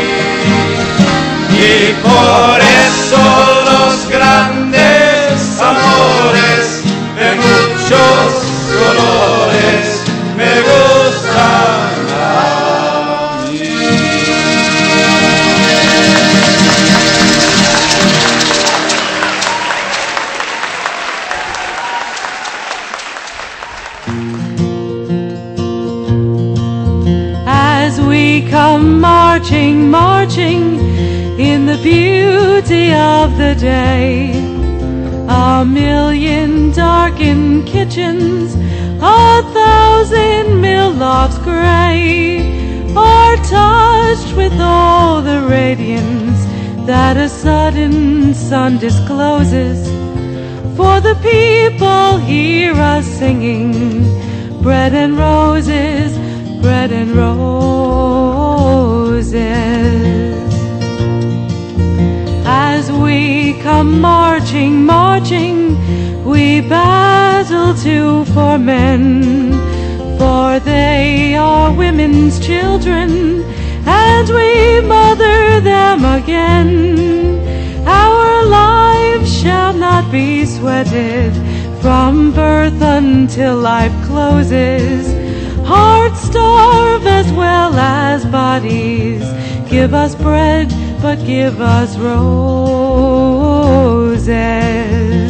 Y por eso los grandes amores de muchos colores me gustan a mí.
As we come marching, marching in the beauty of the day, a million darkened kitchens, a thousand mill lofts gray, are touched with all the radiance that a sudden sun discloses. For the people hear us singing, bread and roses, bread and roses. As we come marching, marching, we battle too for men, for they are women's children, and we mother them again. Our lives shall not be sweated from birth until life closes. Hearts starve as well as bodies. Give us bread, but give us roses.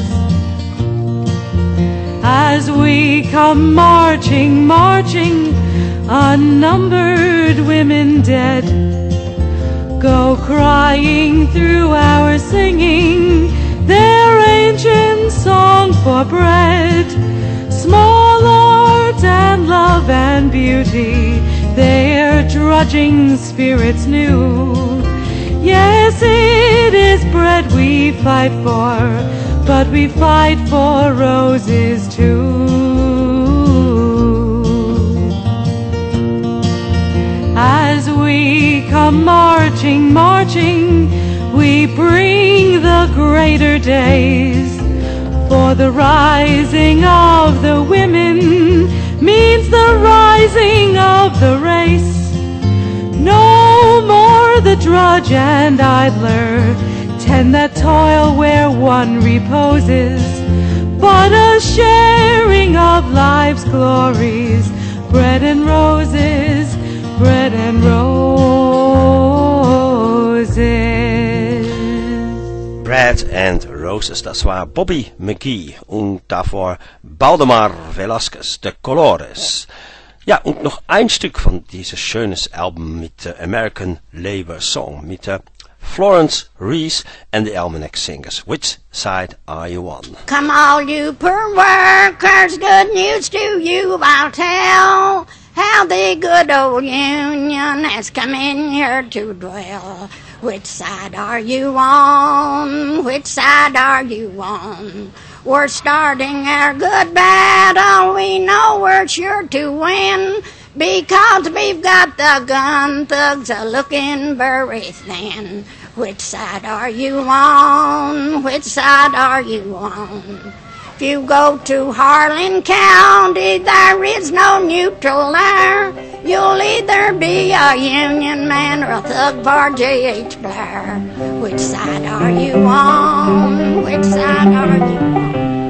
As we come marching, marching, unnumbered women dead go crying through our singing their ancient song for bread. Small art and love and beauty, their drudging spirits new. Yes, it is bread we fight for, but we fight for roses too. As we come marching, marching, we bring the greater days. For the rising of the women means the rising of the race. No more the drudge and idler tend that toil where one reposes, but a sharing of life's glories, bread and roses, bread and roses.
Bread and Roses, das war Bobby McGee und davor Baldemar Velasquez, The Colores. Ja, und noch ein Stück von dieses schönes Album mit der American Labor Song, mit der Florence Reese and the Almanac Singers. Which side are you on?
Come all you poor workers, good news to you I'll tell, how the good old Union has come in here to dwell. Which side are you on? Which side are you on? We're starting our good battle, we know we're sure to win, because we've got the gun thugs a-looking very thin. Which side are you on? Which side are you on? If you go to Harlan County, there is no neutral there. You'll either be a Union man or a thug for J H Blair. Which side are you on? Which side are you on?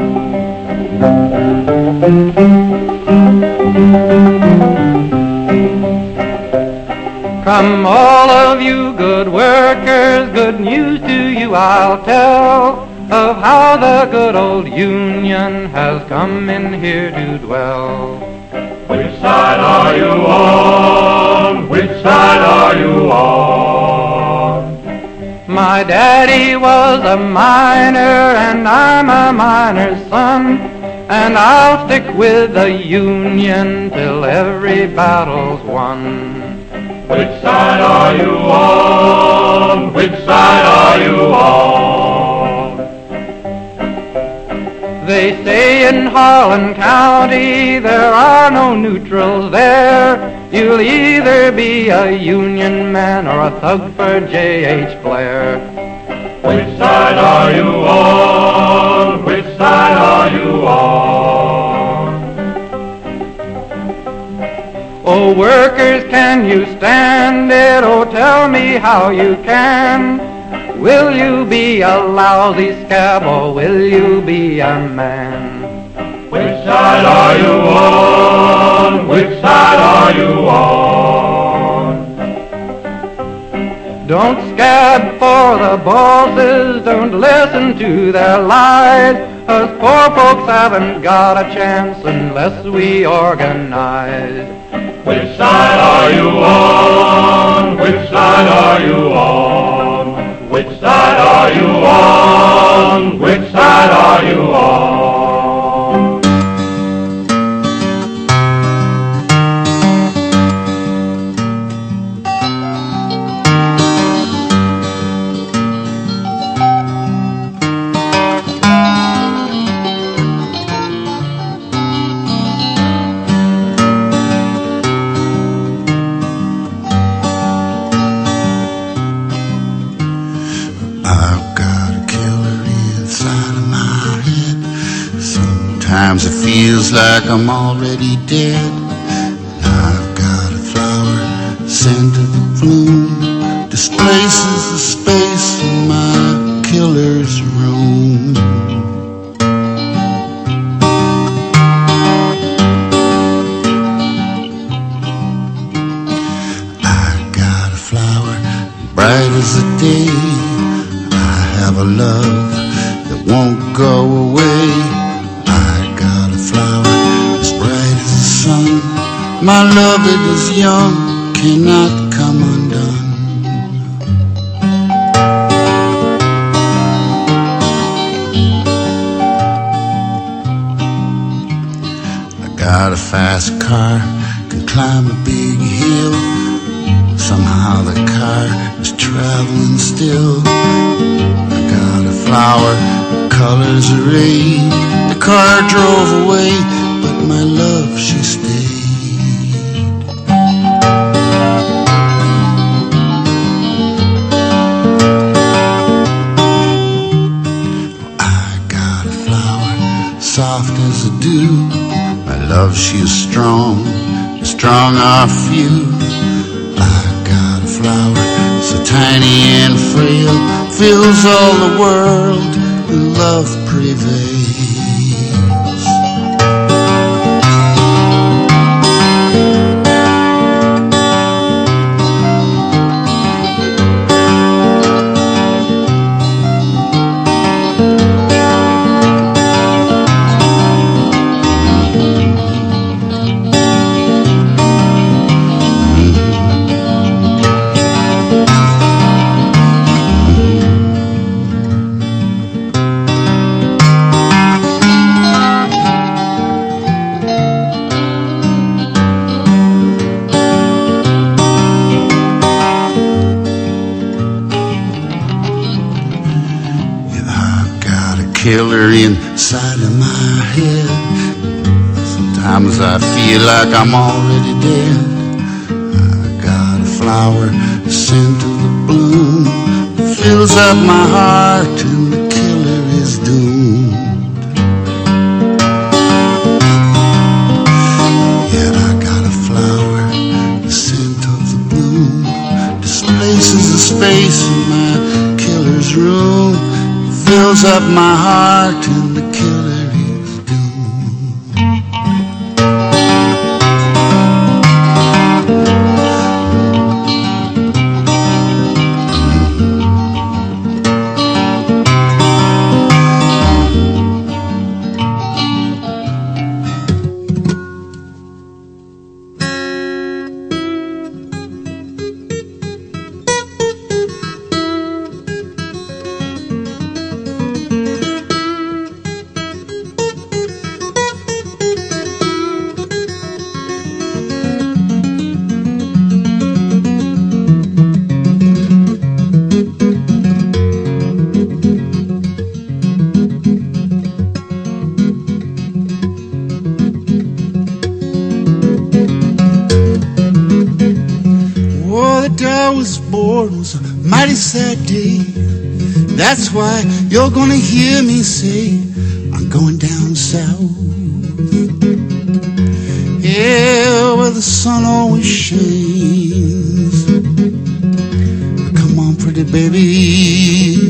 Come all of you good workers, good news to you I'll tell, of how the good old Union has come in here to dwell.
Which side are you on? Which side are you on?
My daddy was a miner and I'm a miner's son, and I'll stick with the Union till every battle's won.
Which side are you on? which side are you on?
They say in Harlan County there are no neutrals there. You'll either be a Union man or a thug for J H Blair.
Which side are you on? Which side are you on?
Oh, workers, can you stand it? Oh, tell me how you can. Will you be a lousy scab or will you be a man?
Which side are you on? Which side are you on?
Don't scab for the bosses, don't listen to their lies. Us poor folks haven't got a chance unless we organize.
Which side are you on? Which side are you on? Which side are you on? Which side are you on?
Sometimes it feels like I'm already dead. I've got a flower, scent of the bloom, displaces the space in my killer's room. I got a flower, bright as the day. I have a love that won't go away. My love, it is young, cannot come undone. I got a fast car, can climb a big hill. Somehow the car is traveling still. I got a flower, the colors are red. The car drove away, but my love, she stayed. Soft as a dew, my love, she is strong, strong are few. I got a flower, so tiny and frail, fills all the world, and love prevails. Killer inside of my head. Sometimes I feel like I'm already dead. I got a flower, the scent of the bloom, fills up my heart and the killer is doomed. Yeah, I got a flower, the scent of the bloom, displaces the space in my killer's room. Fills up my heart and the killer is doomed. I was born was a mighty sad day. That's why you're gonna hear me say, I'm going down south. Yeah, where the sun always shines. Come on, pretty baby,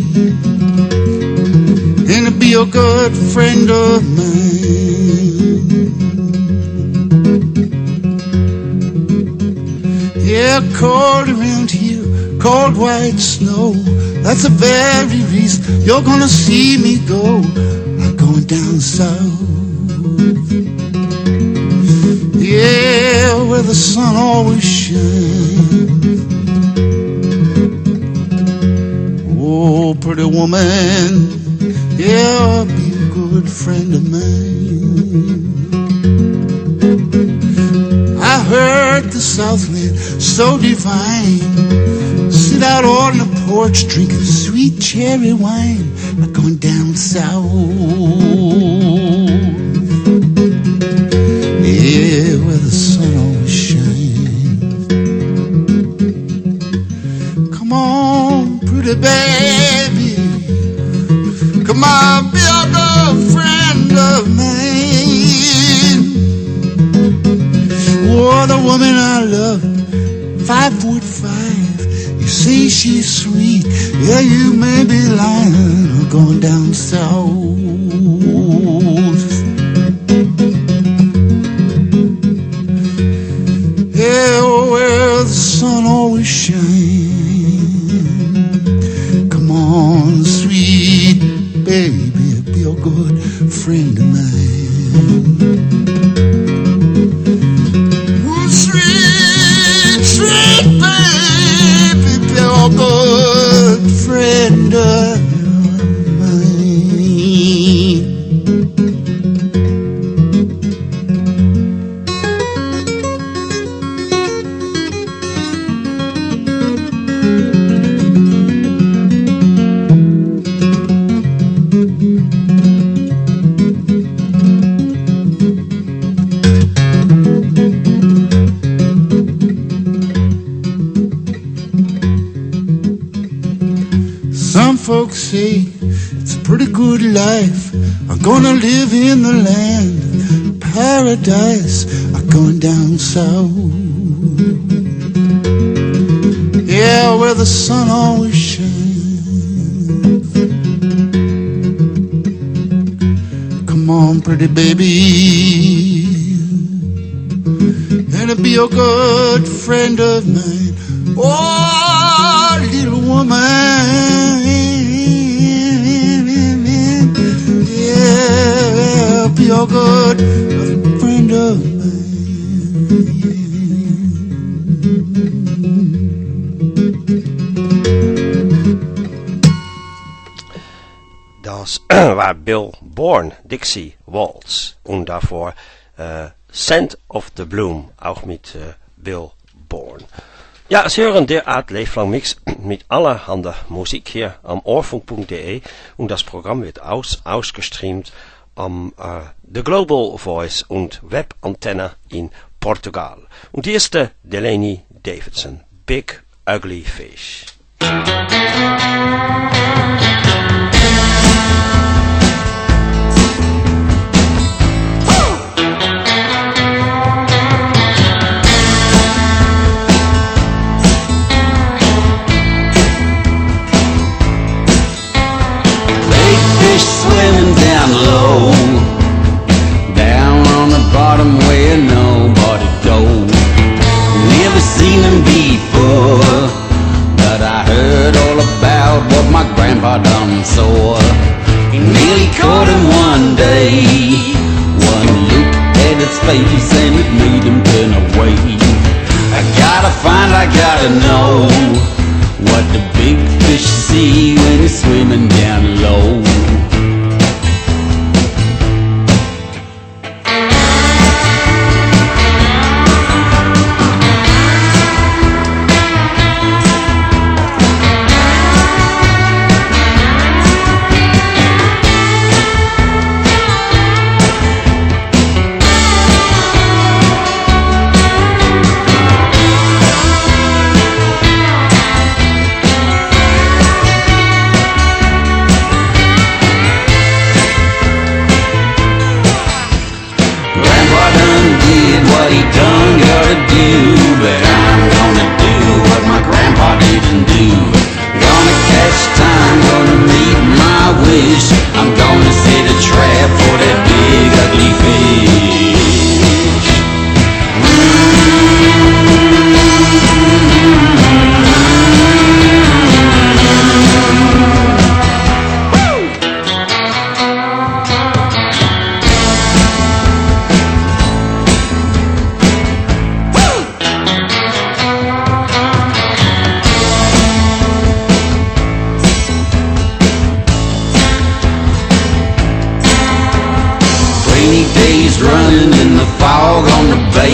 and be a good friend of mine. Yeah, cold around here, cold white snow. That's the very reason you're gonna see me go. I'm going down south. Yeah, where the sun always shines. Oh, pretty woman, yeah, be a good friend of mine. I heard the Southland so divine. Sit out on the porch drinking sweet cherry wine. I'm going down south. Yeah, where the sun always shines. Come on, pretty baby, come on, be a good friend of mine. What a woman I love, five foot five. You say she's sweet, yeah, you may be lying. I'm going down south. Yeah, where the sun always shines. Come on, sweet baby, be a good friend of mine. Oh, sweet, sweet baby, be a good friend of mine. Folks say it's a pretty good life. I'm gonna live in the land of paradise. I'm going down south. Yeah, where the sun always shines. Come on, pretty baby, and be a good friend of mine. Oh, little woman, yeah, be a good friend of
Das war Bill Bourne, Dixie Waltz, und davor äh, Scent of the Bloom, auch mit äh, Bill Bourne. Ja, Sie hören der Art Leblang Mix mit allerhand Musik hier am ohrfunk punkt de und das Programm wird aus, ausgestreamt am äh, The Global Voice und Webantenne in Portugal. Und hier ist der Delaney Davidson, Big Ugly Fish.
Swimming down low, down on the bottom where nobody goes. Never seen them before, but I heard all about what my grandpa done saw. He nearly caught him one day. One look at his face and it made him turn away. I gotta find, I gotta know what the big fish see when he's swimming down low.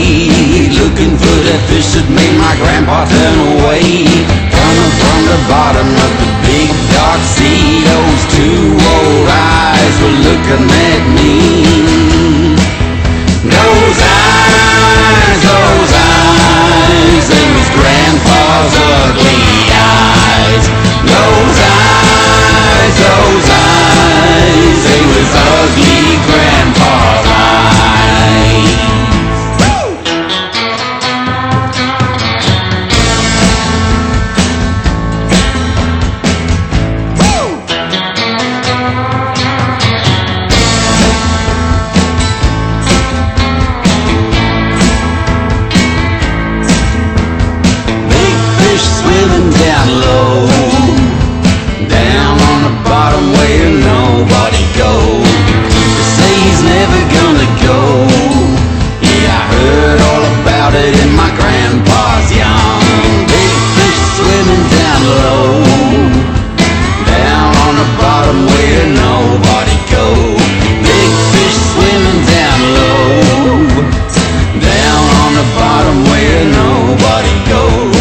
trade, looking for that fish that made my grandpa turn away. Coming from the bottom of the big dark sea, those two old eyes were looking at me. Those eyes, those eyes, they was grandpa's ugly eyes. Those eyes, those eyes, they was ugly grandpa's eyes. Down low, down on the bottom where nobody goes. They say he's never gonna go. Yeah, I heard all about it in my grandpa's yarn. Big fish swimming down low, down on the bottom where nobody goes. Big fish swimming down low, down on the bottom where nobody goes.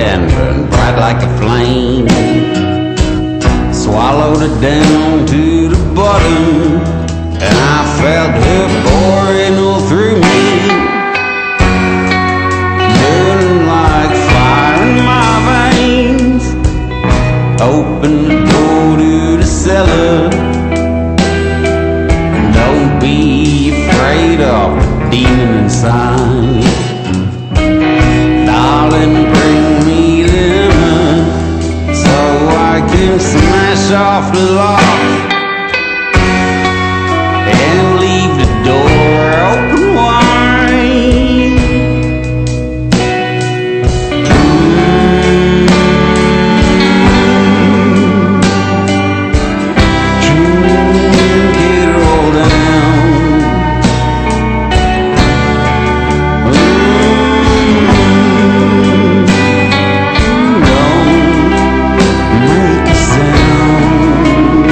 and burned bright like a flame. Swallowed it down to the bottom, and I felt her pouring all through me, burning like fire in my veins. Open the door to the cellar, and don't be afraid of the demon inside. Darling, bring me the hammer so I can smash off the lock and leave the door open wide. Drink it all down. Don't make a sound.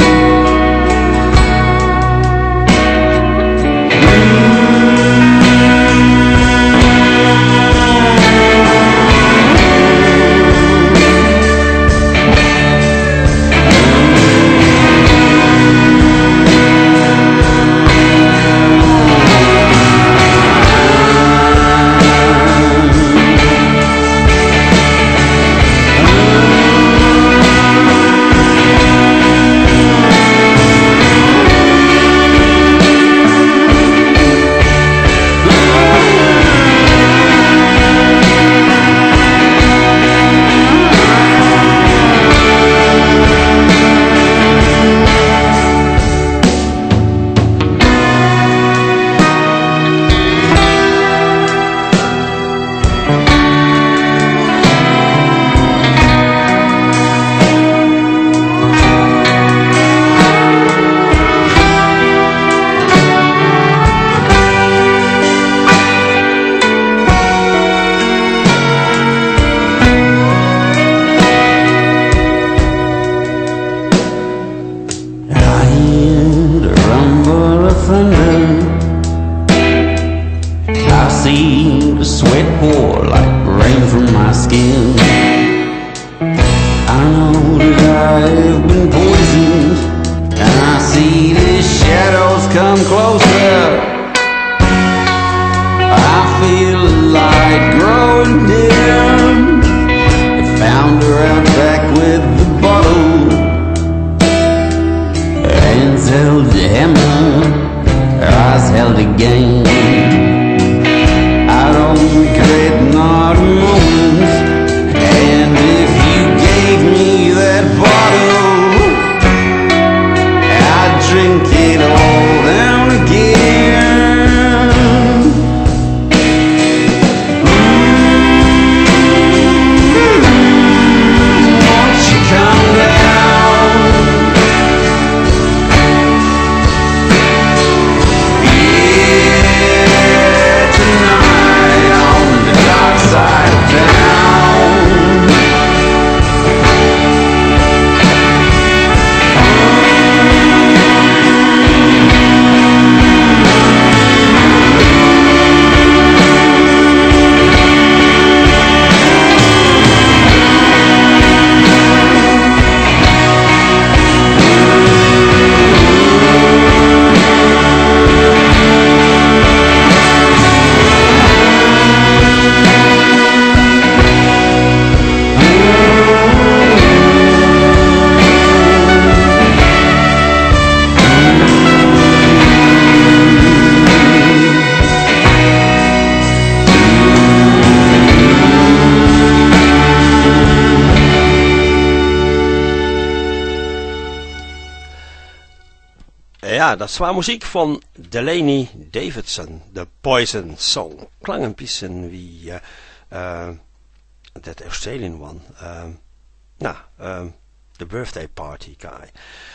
Ja, dat was muziek van Delaney Davidson, The Poison Song. Klang een beetje wie uh, uh, that Australian one. Uh, nou, uh, The Birthday Party Guy.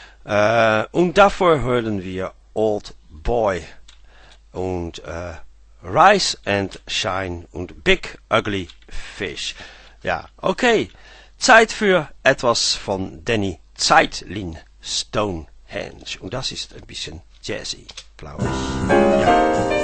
Uh, und davor hörten wir Old Boy und uh, Rise and Shine und Big Ugly Fish. Ja, okay. Zeit für etwas von Danny Zeitlin Stonehenge. Und das ist ein bisschen jazzy, glaube ich. Ja.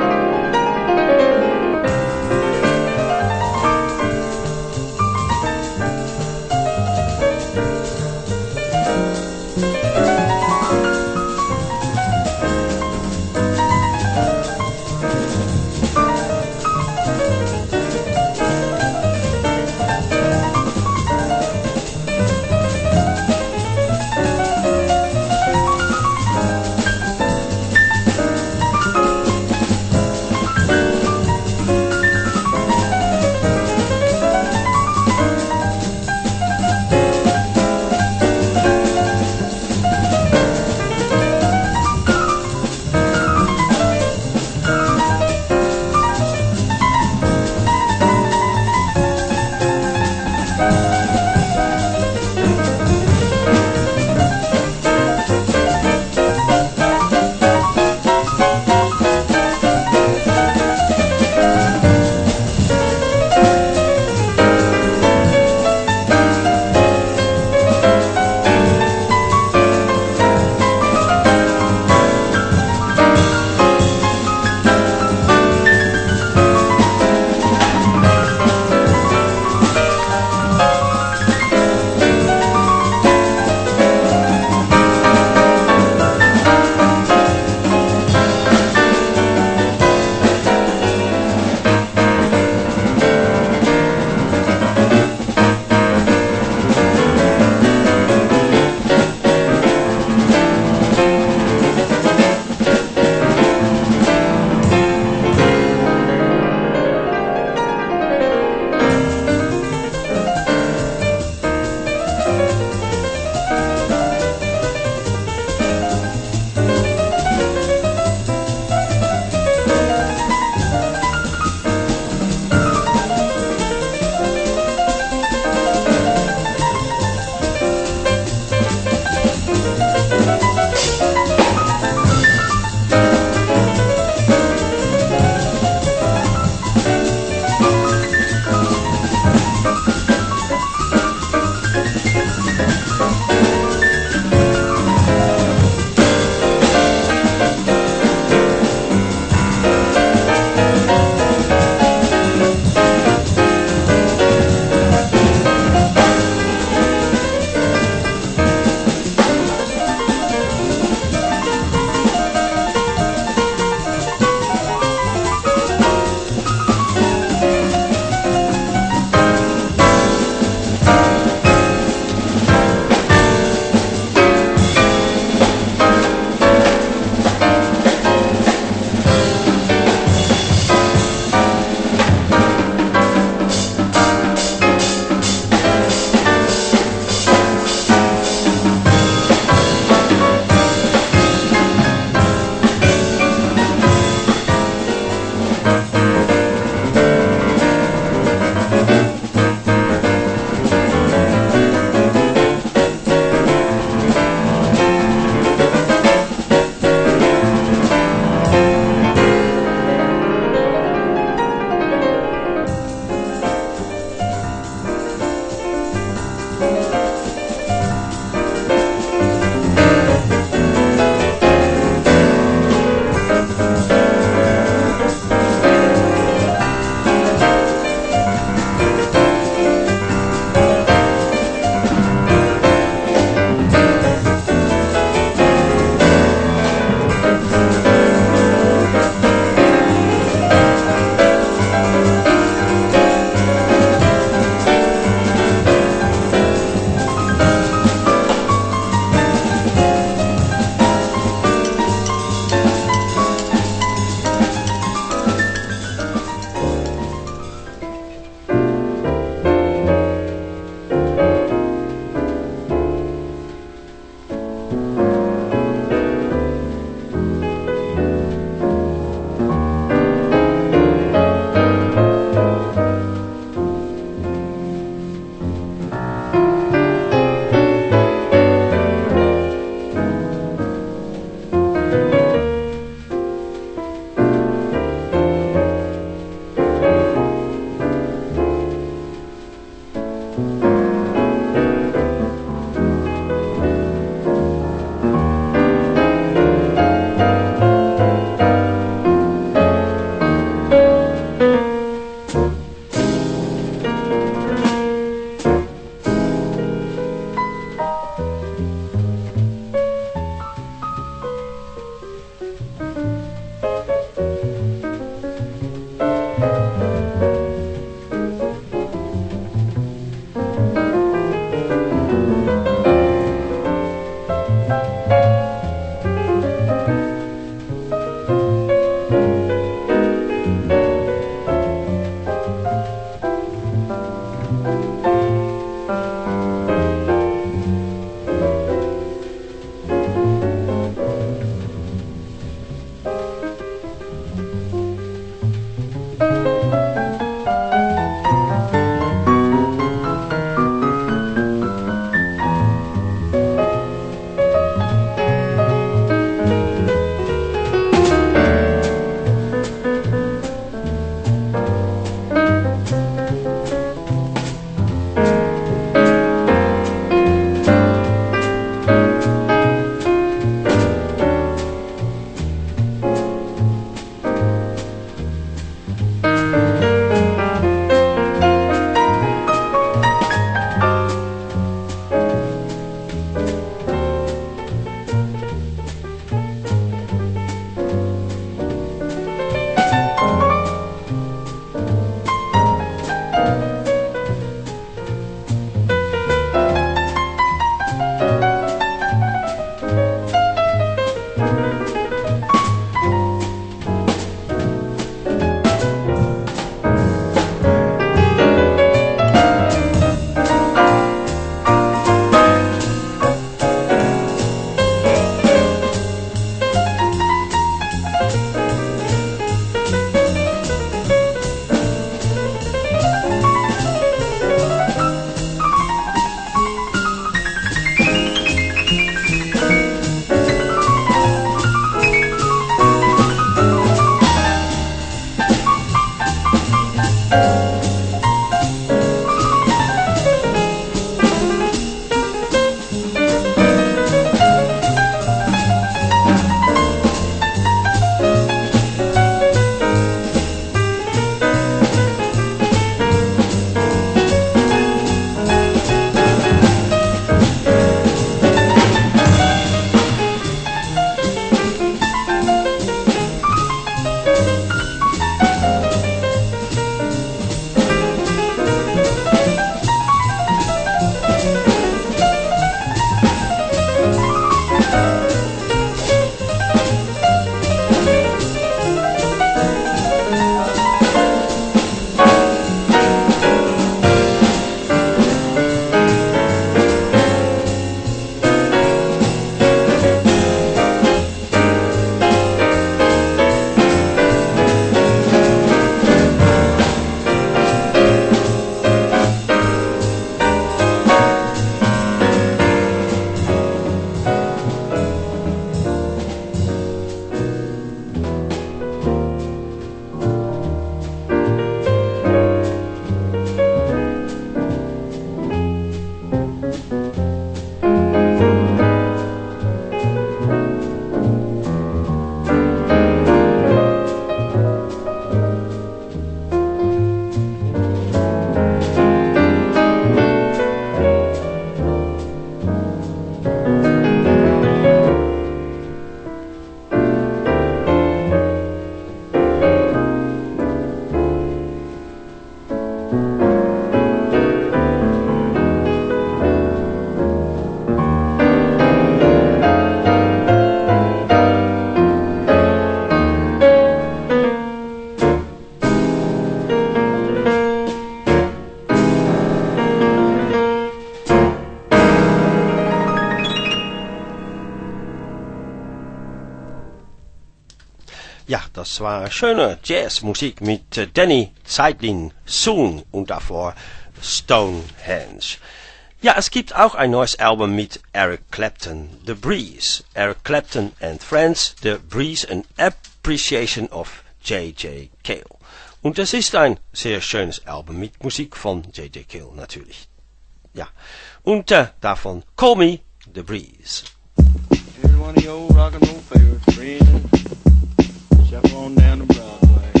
Ja, das war schöne Jazzmusik mit äh, Danny Zeitlin, Soon und davor Stonehenge. Ja, es gibt auch ein neues Album mit Eric Clapton, The Breeze. Eric Clapton and Friends, The Breeze, an Appreciation of J J Cale. Und es ist ein sehr schönes Album mit Musik von J J Cale natürlich. Ja, und äh, davon Call Me The Breeze.
Here's one of your old rock and roll favorites, friend. Shuffle on down to Broadway.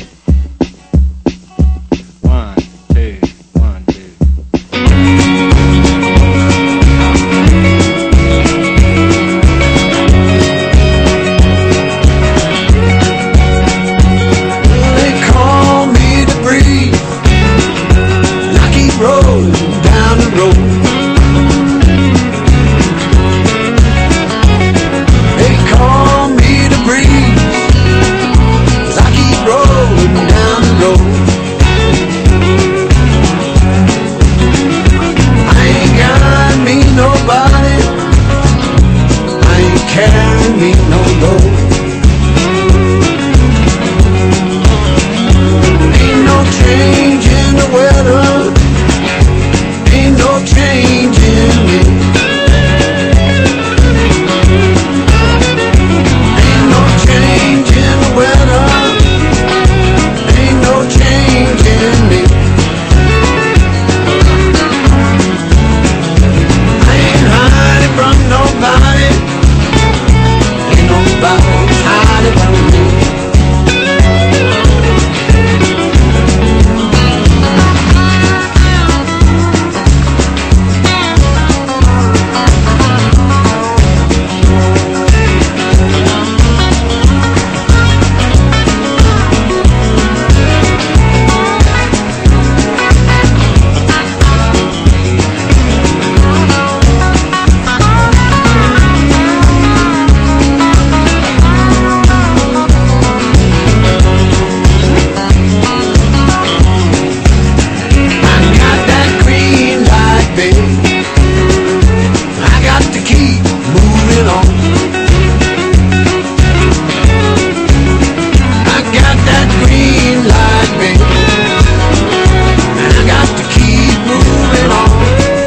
One, two, one, two.
They call me the breeze, and I keep rolling down the road. They call me the breeze, 'cause I keep rolling down the road. I ain't got me nobody, I ain't carrying me no load. Ain't no change in the weather, ain't no change in me. Ain't no change in the weather, ain't no change in me. I ain't hiding from nobody, ain't nobody hiding from me. I got to keep moving on. I got that green light, baby, and I got to keep moving on.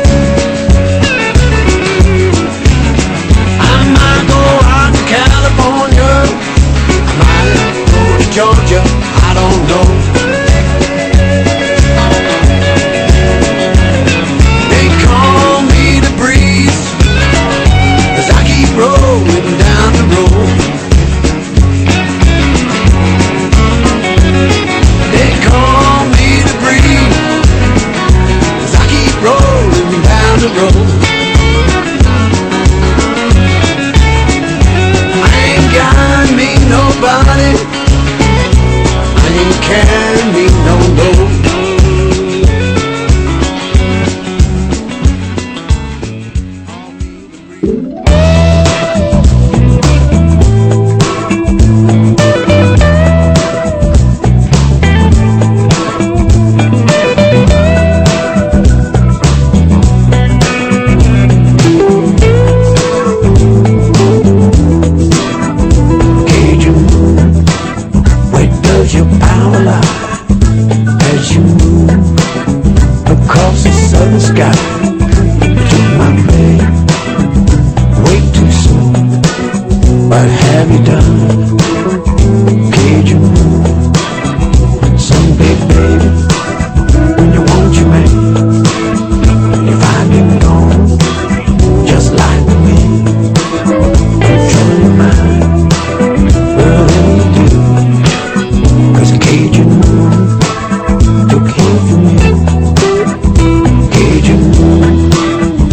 I might go out to California, I might go to Georgia, I don't know. Rolling down the road. They call me the breeze, 'cause I keep rolling down the road. I ain't got me nobody, I ain't carrying me no load.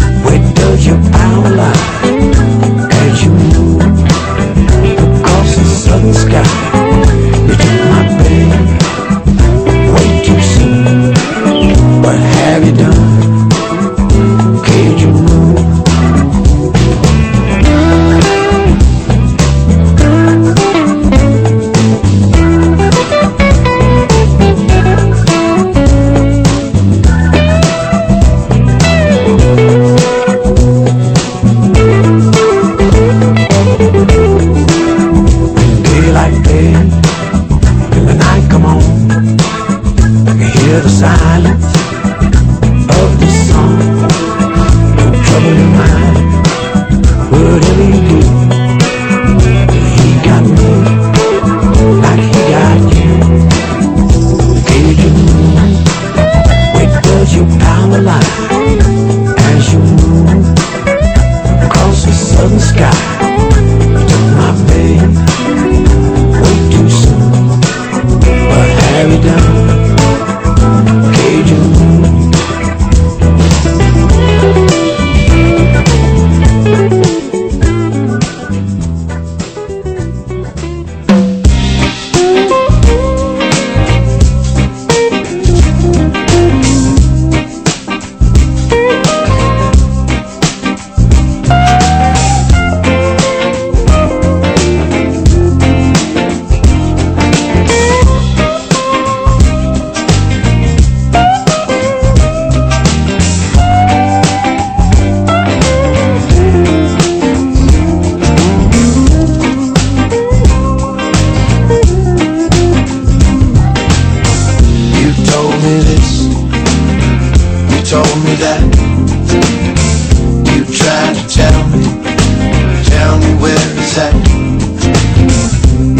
Your power lie as you move across the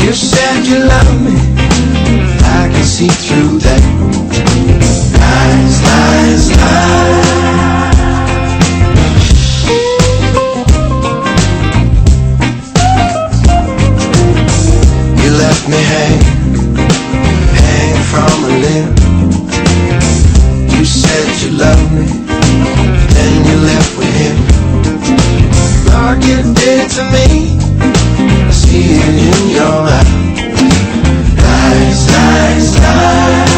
You said you love me, I can see through that. Lies, lies, lies. You left me hanging, hanging from a limb. You said you loved me, then you left with him. Lord, you did to me, I see it in your eyes. Lies, lies, lies.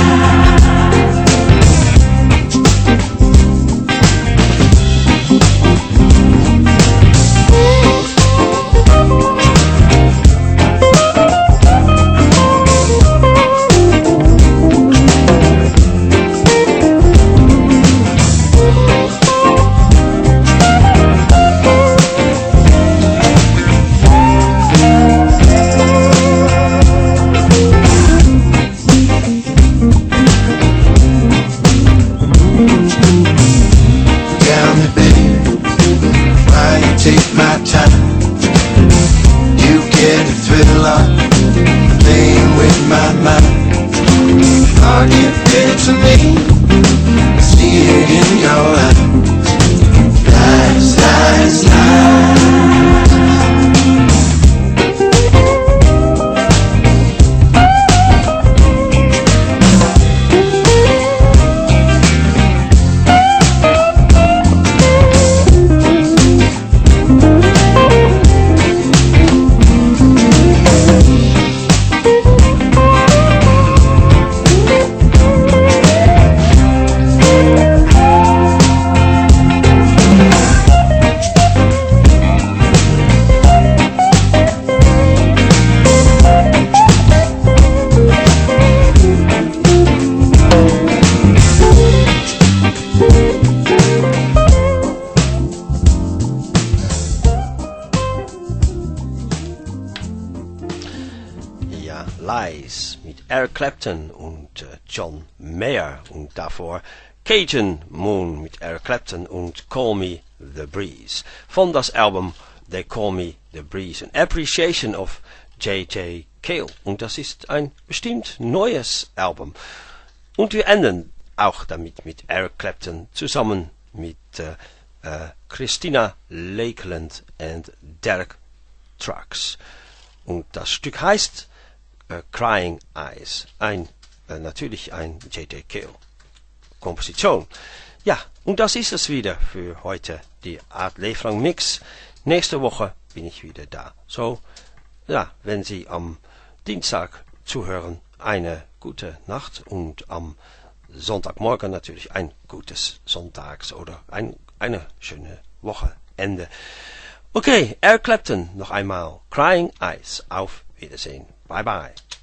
Take my time. You get a thrill out playing with my mind. All you did to me, I see it in your eyes. Lies, lies, lies.
Lies mit Eric Clapton und äh, John Mayer und davor Cajun Moon mit Eric Clapton und Call Me The Breeze von das Album They Call Me The Breeze, an Appreciation of J J Cale, und das ist ein bestimmt neues Album. Und wir enden auch damit mit Eric Clapton zusammen mit äh, äh, Christina Lakeland und Derek Trucks, und das Stück heißt Uh, Crying Eyes, ein, uh, natürlich ein J J Cale Komposition. Ja, und das ist es wieder für heute, die Art Leeflang Mix. Nächste Woche bin ich wieder da. So, ja, wenn Sie am Dienstag zuhören, eine gute Nacht, und am Sonntagmorgen natürlich ein gutes Sonntags- oder ein, eine schöne Wochenende. Okay, Eric Clapton noch einmal. Crying Eyes. Auf Wiedersehen. Bye bye.